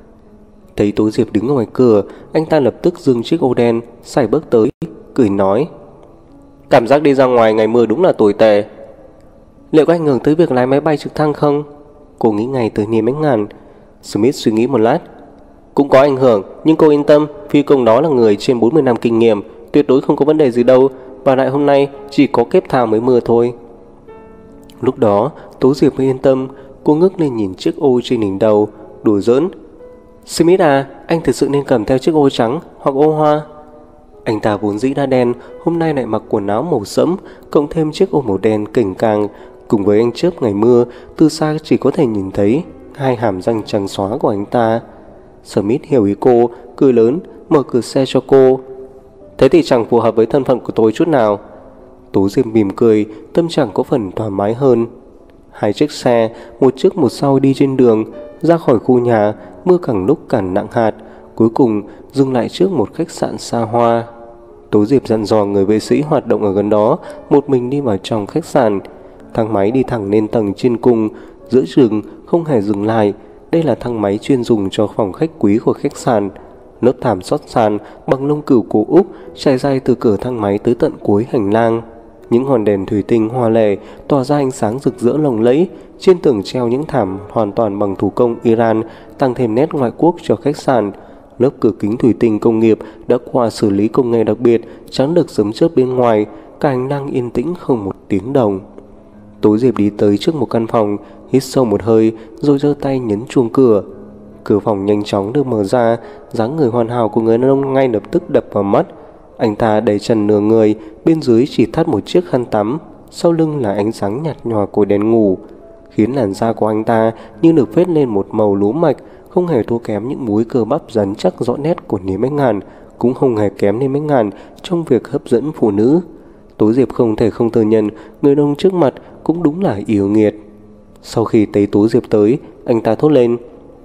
Thấy Tố Diệp đứng ở ngoài cửa, anh ta lập tức giương chiếc ô đen, sải bước tới, cười nói: Cảm giác đi ra ngoài ngày mưa đúng là tồi tệ. Liệu có ảnh hưởng tới việc lái máy bay trực thăng không? Cô nghĩ ngay tới Lý Mách Ngàn. Smith suy nghĩ một lát. Cũng có ảnh hưởng, nhưng cô yên tâm, phi công đó là người trên 40 năm kinh nghiệm, tuyệt đối không có vấn đề gì đâu. Và lại hôm nay chỉ có Cape Town mới mưa thôi. Lúc đó Tố Diệp mới yên tâm. Cô ngước lên nhìn chiếc ô trên đỉnh đầu, đùa giỡn: Smith à, anh thực sự nên cầm theo chiếc ô trắng hoặc ô hoa. Anh ta vốn dĩ đã đen, hôm nay lại mặc quần áo màu sẫm, cộng thêm chiếc ô màu đen cành càng. Cùng với ánh chớp ngày mưa, từ xa chỉ có thể nhìn thấy hai hàm răng trắng xóa của anh ta. Smith hiểu ý cô, cười lớn, mở cửa xe cho cô. Thế thì chẳng phù hợp với thân phận của tôi chút nào. Tố Diệp mỉm cười, tâm trạng có phần thoải mái hơn. Hai chiếc xe, một trước một sau đi trên đường. Ra khỏi khu nhà, mưa càng lúc càng nặng hạt. Cuối cùng dừng lại trước một khách sạn xa hoa. Tố Diệp dặn dò người vệ sĩ hoạt động ở gần đó, một mình đi vào trong khách sạn. Thang máy đi thẳng lên tầng trên cùng, giữa chừng không hề dừng lại. Đây là thang máy chuyên dùng cho phòng khách quý của khách sạn. Lớp thảm xót sàn bằng lông cừu cổ Úc trải dài từ cửa thang máy tới tận cuối hành lang. Những ngọn đèn thủy tinh hoa lệ tỏa ra ánh sáng rực rỡ lộng lẫy. Trên tường treo những thảm hoàn toàn bằng thủ công Iran, tăng thêm nét ngoại quốc cho khách sạn. Lớp cửa kính thủy tinh công nghiệp đã qua xử lý công nghệ đặc biệt, chắn được sấm chớp bên ngoài. Cả hành lang yên tĩnh không một tiếng động. Tố Diệp đi tới trước một căn phòng, hít sâu một hơi rồi giơ tay nhấn chuông cửa. Cửa phòng nhanh chóng được mở ra, dáng người hoàn hảo của người đàn ông ngay lập tức đập vào mắt. Anh ta đầy trần nửa người, bên dưới chỉ thắt một chiếc khăn tắm, sau lưng là ánh sáng nhạt nhòa của đèn ngủ, khiến làn da của anh ta như được phết lên một màu lúa mạch, không hề thua kém những múi cơ bắp rắn chắc rõ nét của Lý Mách Ngàn, cũng không hề kém Lý Mách Ngàn trong việc hấp dẫn phụ nữ. Tố Diệp không thể không thừa nhận người đàn ông trước mặt cũng đúng là yêu nghiệt. Sau khi thấy Tố Diệp tới, anh ta thốt lên: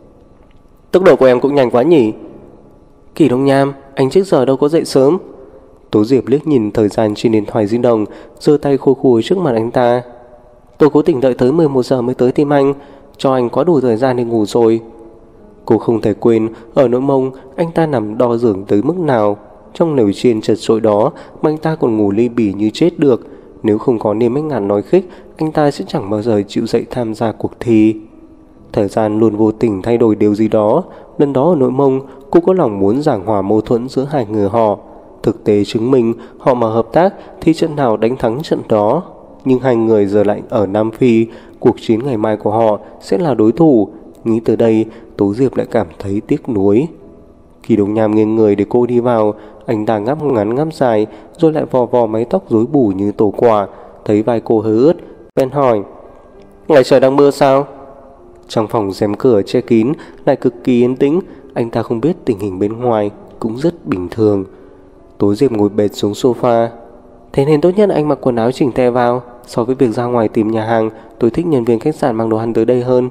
Tốc độ của em cũng nhanh quá nhỉ. Kỳ Đông Nham, anh trước giờ đâu có dậy sớm. Tố Diệp liếc nhìn thời gian trên điện thoại di động, giơ tay khô khùi trước mặt anh ta. Tôi cố tình đợi tới 11 giờ mới tới tìm anh, cho anh quá đủ thời gian để ngủ rồi. Cô không thể quên ở nỗi mông anh ta nằm đo dường tới mức nào. Trong lều chiên chật chội đó mà anh ta còn ngủ ly bì như chết được. Nếu không có Niêm Mách Ngàn nói khích, anh ta sẽ chẳng bao giờ chịu dậy tham gia cuộc thi. Thời gian luôn vô tình thay đổi điều gì đó. Lần đó ở nội mông, cô có lòng muốn giảng hòa mâu thuẫn giữa hai người họ. Thực tế chứng minh họ mà hợp tác thì trận nào đánh thắng trận đó. Nhưng hai người giờ lại ở Nam Phi, cuộc chiến ngày mai của họ sẽ là đối thủ. Nghĩ từ đây, Tố Diệp lại cảm thấy tiếc nuối. Kỳ Đông Nham nghiêng người để cô đi vào. Anh ta ngáp ngắn ngáp dài, rồi lại vò vò mái tóc rối bù như tổ quả. Thấy vai cô hơi ướt, bèn hỏi: Ngày trời đang mưa sao? Trong phòng rèm cửa che kín lại cực kỳ yên tĩnh. Anh ta không biết tình hình bên ngoài cũng rất bình thường. Tố Diệp ngồi bệt xuống sofa. Thế nên tốt nhất anh mặc quần áo chỉnh tề vào. So với việc ra ngoài tìm nhà hàng, tôi thích nhân viên khách sạn mang đồ ăn tới đây hơn.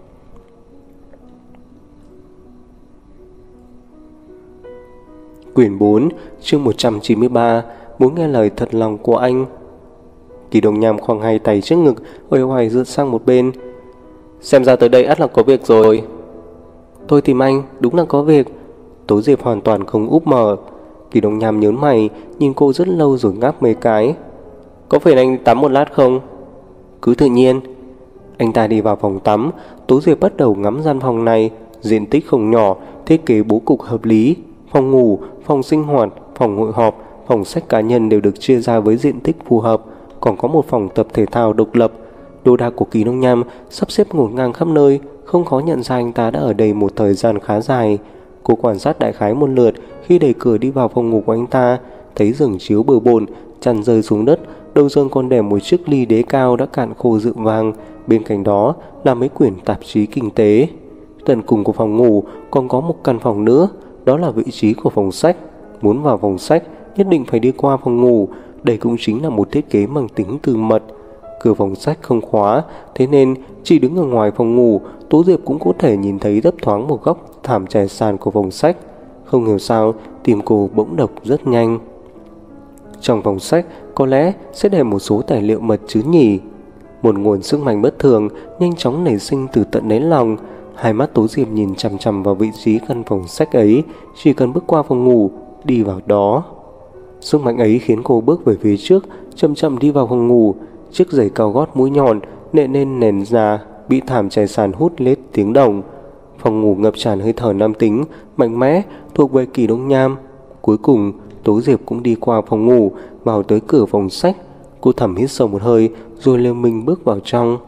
Quyển 4, chương 193, Muốn nghe lời thật lòng của anh. Kỳ Đông Nham khoanh hai tay trước ngực, uể oải dựa sang một bên. Xem ra tới đây ắt là có việc rồi. Tôi tìm anh, đúng là có việc. Tố Diệp hoàn toàn không úp mở. Kỳ Đông Nham nhớn mày, nhìn cô rất lâu rồi ngáp mấy cái. Có phải anh tắm một lát không? Cứ tự nhiên. Anh ta đi vào phòng tắm. Tố Diệp bắt đầu ngắm gian phòng này. Diện tích không nhỏ, thiết kế bố cục hợp lý. Phòng ngủ, phòng sinh hoạt, phòng hội họp, phòng sách cá nhân đều được chia ra với diện tích phù hợp. Còn có một phòng tập thể thao độc lập. Đồ đạc của Kỳ Đông Nham sắp xếp ngổn ngang khắp nơi, không khó nhận ra anh ta đã ở đây một thời gian khá dài. Cô quan sát đại khái một lượt khi đẩy cửa đi vào phòng ngủ của anh ta, thấy giường chiếu bừa bộn, chăn rơi xuống đất, đầu giường còn để một chiếc ly đế cao đã cạn khô rượu vang, bên cạnh đó là mấy quyển tạp chí kinh tế. Tận cùng của phòng ngủ còn có một căn phòng nữa, đó là vị trí của phòng sách. Muốn vào phòng sách nhất định phải đi qua phòng ngủ. Đây cũng chính là một thiết kế mang tính từ mật. Cửa phòng sách không khóa, thế nên chỉ đứng ở ngoài phòng ngủ, Tố Diệp cũng có thể nhìn thấy thấp thoáng một góc thảm trải sàn của phòng sách. Không hiểu sao tim cô bỗng đập rất nhanh. Trong phòng sách có lẽ sẽ để một số tài liệu mật chứ nhỉ. Một nguồn sức mạnh bất thường nhanh chóng nảy sinh từ tận đáy lòng. Hai mắt Tố Diệp nhìn chằm chằm vào vị trí căn phòng sách ấy. Chỉ cần bước qua phòng ngủ, đi vào đó. Sức mạnh ấy khiến cô bước về phía trước, chậm chậm đi vào phòng ngủ. Chiếc giày cao gót mũi nhọn nện lên nền nhà, bị thảm trải sàn hút lết tiếng động. Phòng ngủ ngập tràn hơi thở nam tính, mạnh mẽ, thuộc về Kỳ Đông Nham. Cuối cùng, Tố Diệp cũng đi qua phòng ngủ, vào tới cửa phòng sách. Cô thầm hít sâu một hơi, rồi liều mình bước vào trong.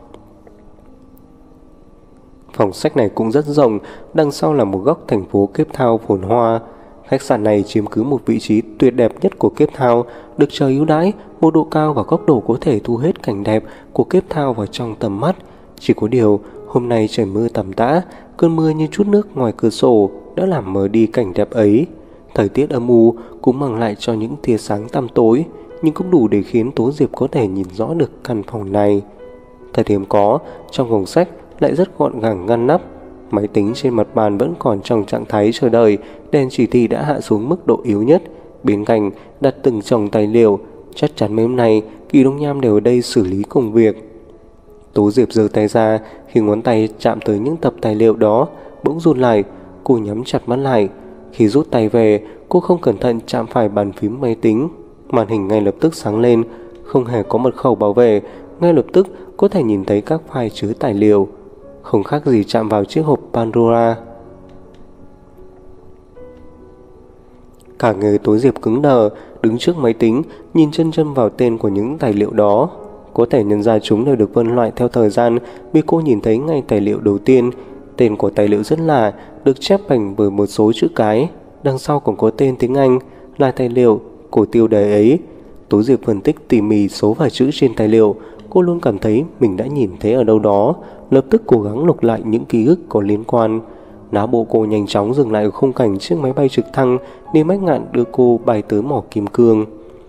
Phòng sách này cũng rất rộng, đằng sau là một góc thành phố Cape Town phồn hoa. Khách sạn này chiếm cứ một vị trí tuyệt đẹp nhất của Cape Town, được trời ưu đãi, một độ cao và góc độ có thể thu hết cảnh đẹp của Cape Town vào trong tầm mắt. Chỉ có điều, hôm nay trời mưa tầm tã, cơn mưa như chút nước ngoài cửa sổ đã làm mờ đi cảnh đẹp ấy. Thời tiết âm u cũng mang lại cho những tia sáng tăm tối, nhưng cũng đủ để khiến Tố Diệp có thể nhìn rõ được căn phòng này. Thật hiếm có, trong phòng sách lại rất gọn gàng ngăn nắp. Máy tính trên mặt bàn vẫn còn trong trạng thái chờ đợi, đèn chỉ thị đã hạ xuống mức độ yếu nhất. Bên cạnh đặt từng chồng tài liệu, chắc chắn mấy hôm nay Kỳ Đông Nham đều ở đây xử lý công việc. Tố Diệp giơ tay ra, khi ngón tay chạm tới những tập tài liệu đó, bỗng rụt lại. Cô nhắm chặt mắt lại. Khi rút tay về, cô không cẩn thận chạm phải bàn phím máy tính. Màn hình ngay lập tức sáng lên, không hề có mật khẩu bảo vệ. Ngay lập tức có thể nhìn thấy các file chứa tài liệu, không khác gì chạm vào chiếc hộp Pandora. Cả người Tố Diệp cứng đờ, đứng trước máy tính, nhìn chân chân vào tên của những tài liệu đó. Có thể nhận ra chúng đều được phân loại theo thời gian, vì cô nhìn thấy ngay tài liệu đầu tiên. Tên của tài liệu rất lạ, được chép thành bởi một số chữ cái. Đằng sau còn có tên tiếng Anh, là tài liệu của tiêu đề ấy. Tố Diệp phân tích tỉ mỉ số vài chữ trên tài liệu. Cô luôn cảm thấy mình đã nhìn thấy ở đâu đó. Lập tức cố gắng lục lại những ký ức có liên quan. Não bộ cô nhanh chóng dừng lại ở khung cảnh chiếc máy bay trực thăng Niêm Bách Ngạn đưa cô bay tới mỏ kim cương.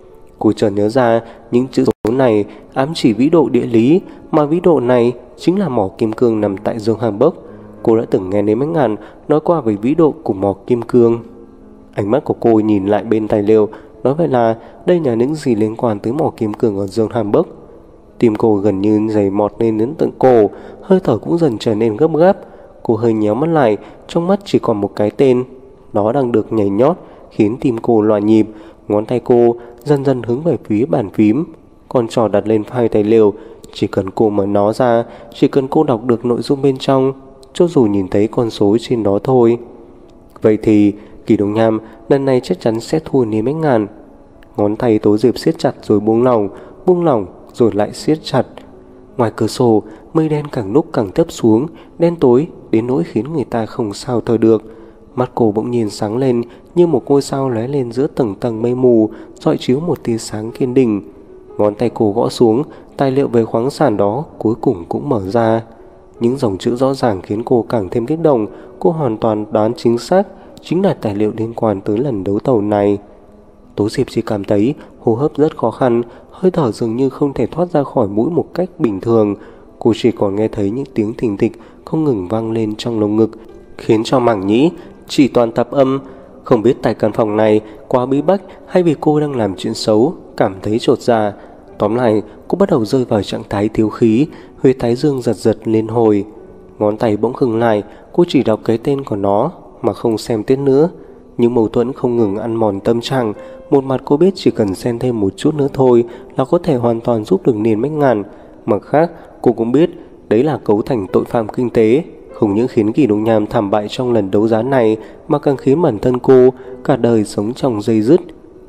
Cô chợt nhớ ra những chữ số này ám chỉ vĩ độ địa lý, mà vĩ độ này chính là mỏ kim cương nằm tại Johannesburg. Cô đã từng nghe Niêm Bách Ngạn nói qua về vĩ độ của mỏ kim cương. Ánh mắt của cô nhìn lại bên tài liệu, nói vậy là đây là những gì liên quan tới mỏ kim cương ở Johannesburg. Tim cô gần như dày mọt lên đến tận cổ, hơi thở cũng dần trở nên gấp gáp. Cô hơi nhéo mắt lại, trong mắt chỉ còn một cái tên. Nó đang được nhảy nhót, khiến tim cô loạn nhịp. Ngón tay cô dần dần hướng về phía bàn phím, con trỏ đặt lên file tài liệu. Chỉ cần cô mở nó ra, chỉ cần cô đọc được nội dung bên trong, cho dù nhìn thấy con số trên đó thôi. Vậy thì Kỳ Đông Nham lần này chắc chắn sẽ thua Niêm Bách Ngạn. Ngón tay Tố Diệp siết chặt rồi buông lỏng rồi lại siết chặt. Ngoài cửa sổ, mây đen càng lúc càng thấp xuống, đen tối đến nỗi khiến người ta không sao thở được. Mắt cô bỗng nhiên sáng lên, như một ngôi sao lóe lên giữa tầng tầng mây mù, rọi chiếu một tia sáng kiên định. Ngón tay cô gõ xuống, tài liệu về khoáng sản đó cuối cùng cũng mở ra. Những dòng chữ rõ ràng khiến cô càng thêm kích động. Cô hoàn toàn đoán chính xác, chính là tài liệu liên quan tới lần đấu tàu này. Tố Diệp chỉ cảm thấy hô hấp rất khó khăn, hơi thở dường như không thể thoát ra khỏi mũi một cách bình thường. Cô chỉ còn nghe thấy những tiếng thình thịch không ngừng vang lên trong lồng ngực, khiến cho màng nhĩ chỉ toàn tạp âm. Không biết tại căn phòng này quá bí bách hay vì cô đang làm chuyện xấu, cảm thấy chột dạ. Tóm lại, cô bắt đầu rơi vào trạng thái thiếu khí, huyệt thái dương giật giật lên hồi. Ngón tay bỗng khựng lại, cô chỉ đọc cái tên của nó mà không xem tiếp nữa. Những mâu thuẫn không ngừng ăn mòn tâm trạng. Một mặt cô biết chỉ cần xen thêm một chút nữa thôi là có thể hoàn toàn giúp được Niên Bách Ngạn. Mặt khác, cô cũng biết đấy là cấu thành tội phạm kinh tế, không những khiến Kỳ Đông Nham thảm bại trong lần đấu giá này, mà càng khiến bản thân cô cả đời sống trong dây dứt.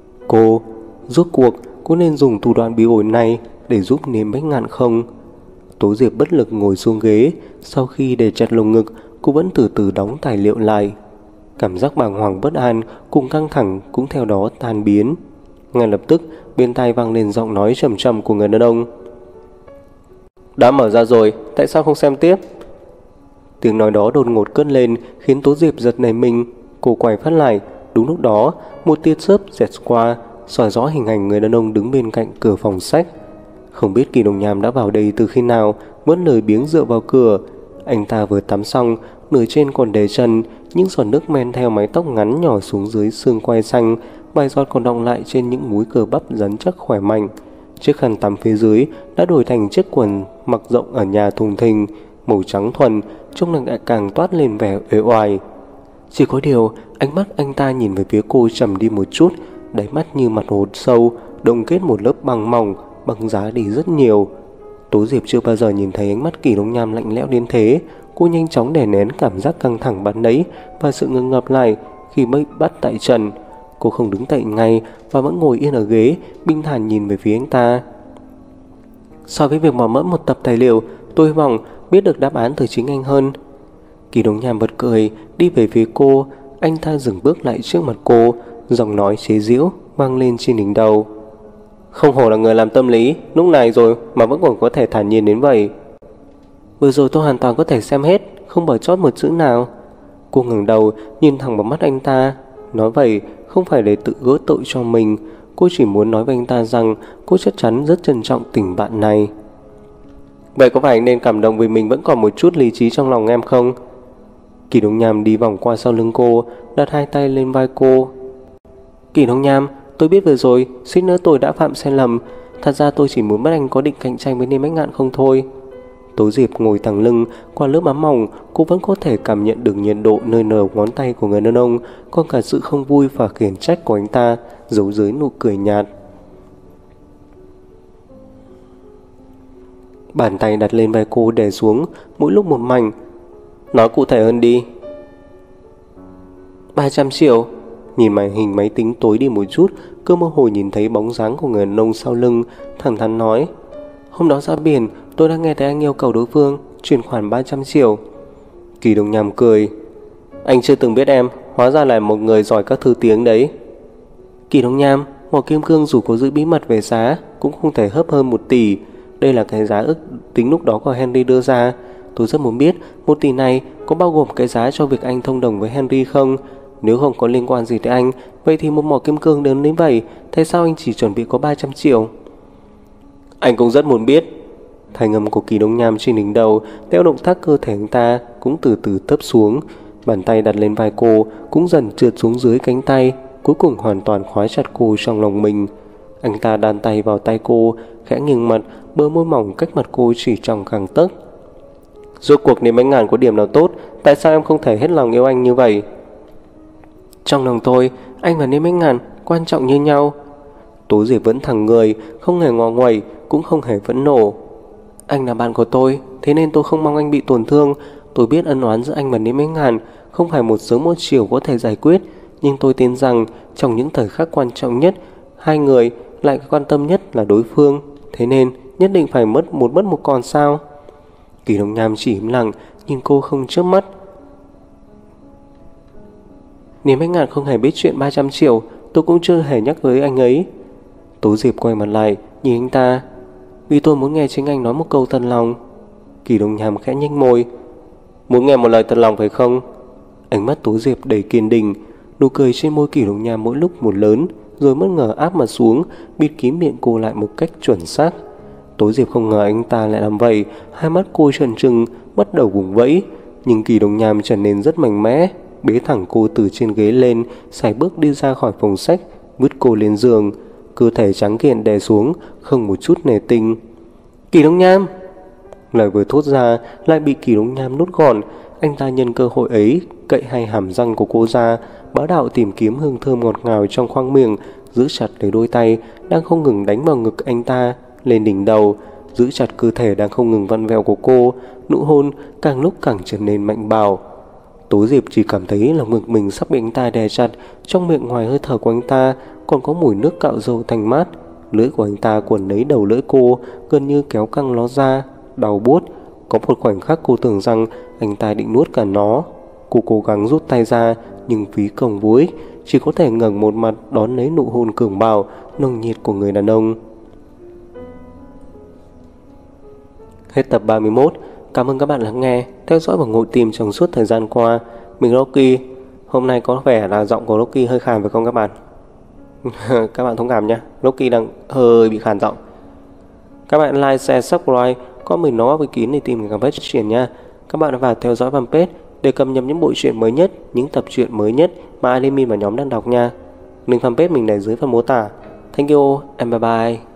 Cô, rốt cuộc, cô nên dùng thủ đoạn bí ổi này để giúp Niên Bách Ngạn không? Tố Diệp bất lực ngồi xuống ghế. Sau khi để chặt lồng ngực, cô vẫn từ từ đóng tài liệu lại. Cảm giác bàng hoàng bất an cùng căng thẳng cũng theo đó tan biến. Ngay lập tức bên tai vang lên giọng nói trầm trầm của người đàn ông. Đã mở ra rồi, tại sao không xem tiếp? Tiếng nói đó đột ngột cất lên, khiến Tố Diệp giật nảy mình. Cô quay phát lại. Đúng lúc đó, một tia chớp xẹt qua, soi rõ hình ảnh người đàn ông đứng bên cạnh cửa phòng sách. Không biết Kỳ Đông Nham đã vào đây từ khi nào, vẫn lười biếng dựa vào cửa. Anh ta vừa tắm xong, nửa trên còn để trần, những giọt nước men theo mái tóc ngắn nhỏ xuống dưới xương quai xanh, vài giọt còn đọng lại trên những múi cơ bắp rắn chắc khỏe mạnh. Chiếc khăn tắm phía dưới đã đổi thành chiếc quần mặc rộng ở nhà thùng thình, màu trắng thuần, trông nàng lại càng toát lên vẻ uể oải. Chỉ có điều, ánh mắt anh ta nhìn về phía cô trầm đi một chút, đáy mắt như mặt hồ sâu, đông kết một lớp băng mỏng, băng giá đi rất nhiều. Tố Diệp chưa bao giờ nhìn thấy ánh mắt Kỳ Đông Nham lạnh lẽo đến thế. Cô nhanh chóng đè nén cảm giác căng thẳng ban nãy và sự ngưng ngập lại khi mới bắt tại trận. Cô không đứng dậy ngay và vẫn ngồi yên ở ghế, bình thản nhìn về phía anh ta. So với việc mò mẫm một tập tài liệu, tôi hy vọng biết được đáp án từ chính anh hơn. Kỳ Đông Nham bật cười, đi về phía cô. Anh ta dừng bước lại trước mặt cô, giọng nói chế giễu vang lên trên đỉnh đầu. Không hổ là người làm tâm lý, lúc này rồi mà vẫn còn có thể thản nhiên đến vậy. Vừa rồi tôi hoàn toàn có thể xem hết, không bỏ sót một chữ nào. Cô ngẩng đầu nhìn thẳng vào mắt anh ta. Nói vậy không phải để tự gỡ tội cho mình, cô chỉ muốn nói với anh ta rằng cô chắc chắn rất trân trọng tình bạn này. Vậy có phải anh nên cảm động vì mình vẫn còn một chút lý trí trong lòng em không? Kỳ Đông Nham đi vòng qua sau lưng cô, đặt hai tay lên vai cô. Kỳ Đông Nham, tôi biết vừa rồi suýt nữa tôi đã phạm sai lầm. Thật ra tôi chỉ muốn bắt anh có định cạnh tranh với Niêm Bách Ngạn không thôi. Tố Diệp ngồi thẳng lưng, qua lớp áo mỏng, cô vẫn có thể cảm nhận được nhiệt độ nơi đầu ngón tay của người đàn ông, còn cả sự không vui và khiển trách của anh ta giấu dưới nụ cười nhạt. Bàn tay đặt lên vai cô đè xuống, mỗi lúc một mảnh. Nói cụ thể hơn đi. 300 triệu. Nhìn màn hình máy tính tối đi một chút, cơ mơ hồ nhìn thấy bóng dáng của người đàn ông sau lưng, thẳng thắn nói. Hôm đó ra biển, tôi đã nghe thấy anh yêu cầu đối phương chuyển khoản 300 triệu. Kỳ Đông Nham cười. Anh chưa từng biết em, hóa ra là một người giỏi các thứ tiếng đấy. Kỳ Đông Nham, Mỏ Kim Cương dù có giữ bí mật về giá cũng không thể hấp hơn 1 tỷ. Đây là cái giá ước tính lúc đó của Henry đưa ra. Tôi rất muốn biết 1 tỷ này có bao gồm cái giá cho việc anh thông đồng với Henry không? Nếu không có liên quan gì tới anh, vậy thì một mỏ kim cương đến đến vậy, tại sao anh chỉ chuẩn bị có 300 triệu? Anh cũng rất muốn biết. Thanh âm của Kỳ Đông Nham trên đỉnh đầu, theo động tác cơ thể anh ta cũng từ từ thấp xuống. Bàn tay đặt lên vai cô cũng dần trượt xuống dưới cánh tay, cuối cùng hoàn toàn khóa chặt cô trong lòng mình. Anh ta đan tay vào tay cô, khẽ nghiêng mặt, bờ môi mỏng cách mặt cô chỉ trong gang tấc. Rốt cuộc Niêm Bách Ngạn có điểm nào tốt, tại sao em không thể hết lòng yêu anh như vậy? Trong lòng tôi, anh và Niêm Bách Ngạn quan trọng như nhau. Tố Diệp vẫn thẳng người, không hề ngò nguậy, cũng không hề phẫn nộ. Anh là bạn của tôi, thế nên tôi không mong anh bị tổn thương. Tôi biết ân oán giữa anh và Niêm Bách Ngạn không phải một sớm một chiều có thể giải quyết, nhưng tôi tin rằng trong những thời khắc quan trọng nhất, hai người lại quan tâm nhất là đối phương. Thế nên nhất định phải mất một còn sao? Kỳ Đông Nham chỉ im lặng, nhìn cô không chớp mắt. Niêm Bách Ngạn không hề biết chuyện 300 triệu, tôi cũng chưa hề nhắc với anh ấy. Tố Diệp quay mặt lại, nhìn anh ta. Vì tôi muốn nghe chính anh nói một câu thật lòng. Kỳ Đông Nham khẽ nhếch môi. Muốn nghe một lời thật lòng phải không? Ánh mắt Tố Diệp đầy kiên định, nụ cười trên môi Kỳ Đông Nham mỗi lúc một lớn, rồi bất ngờ áp mặt xuống, bịt kín miệng cô lại một cách chuẩn xác. Tố Diệp không ngờ anh ta lại làm vậy, hai mắt cô trợn trừng, bắt đầu vùng vẫy, nhưng Kỳ Đông Nham trở nên rất mạnh mẽ, bế thẳng cô từ trên ghế lên, sải bước đi ra khỏi phòng sách, vứt cô lên giường, cơ thể trắng kiện đè xuống, không một chút nề tình. Kỳ Đông Nham! Lời vừa thốt ra lại bị Kỳ Đông Nham nuốt gọn. Anh ta nhân cơ hội ấy cậy hai hàm răng của cô ra, bá đạo tìm kiếm hương thơm ngọt ngào trong khoang miệng, giữ chặt lấy đôi tay đang không ngừng đánh vào ngực anh ta, lên đỉnh đầu, giữ chặt cơ thể đang không ngừng vặn vẹo của cô. Nụ hôn càng lúc càng trở nên mạnh bạo. Tố Diệp chỉ cảm thấy là ngực mình sắp bị anh ta đè chặt, trong miệng ngoài hơi thở của anh ta còn có mùi nước cạo râu thanh mát. Lưỡi của anh ta quấn lấy đầu lưỡi cô, gần như kéo căng nó ra, đau buốt. Có một khoảnh khắc cô tưởng rằng anh ta định nuốt cả nó. Cô cố gắng rút tay ra, nhưng phí công vô ích, chỉ có thể ngẩng một mặt đón lấy nụ hôn cường bạo, nồng nhiệt của người đàn ông. Hết tập 31. Cảm ơn các bạn lắng nghe, theo dõi và ngồi tìm trong suốt thời gian qua. Mình Rocky. Hôm nay có vẻ là giọng của Rocky hơi khàn phải không các bạn? Các bạn thông cảm nhé, Rocky đang hơi bị khàn giọng. Các bạn like, share, subscribe, comment nó với kín để tìm cảm phát triển nha. Các bạn vào theo dõi fanpage để cập nhật những bộ truyện mới nhất, những tập truyện mới nhất mà admin và nhóm đang đọc nha. Link fanpage mình để dưới phần mô tả. Thank you and bye bye.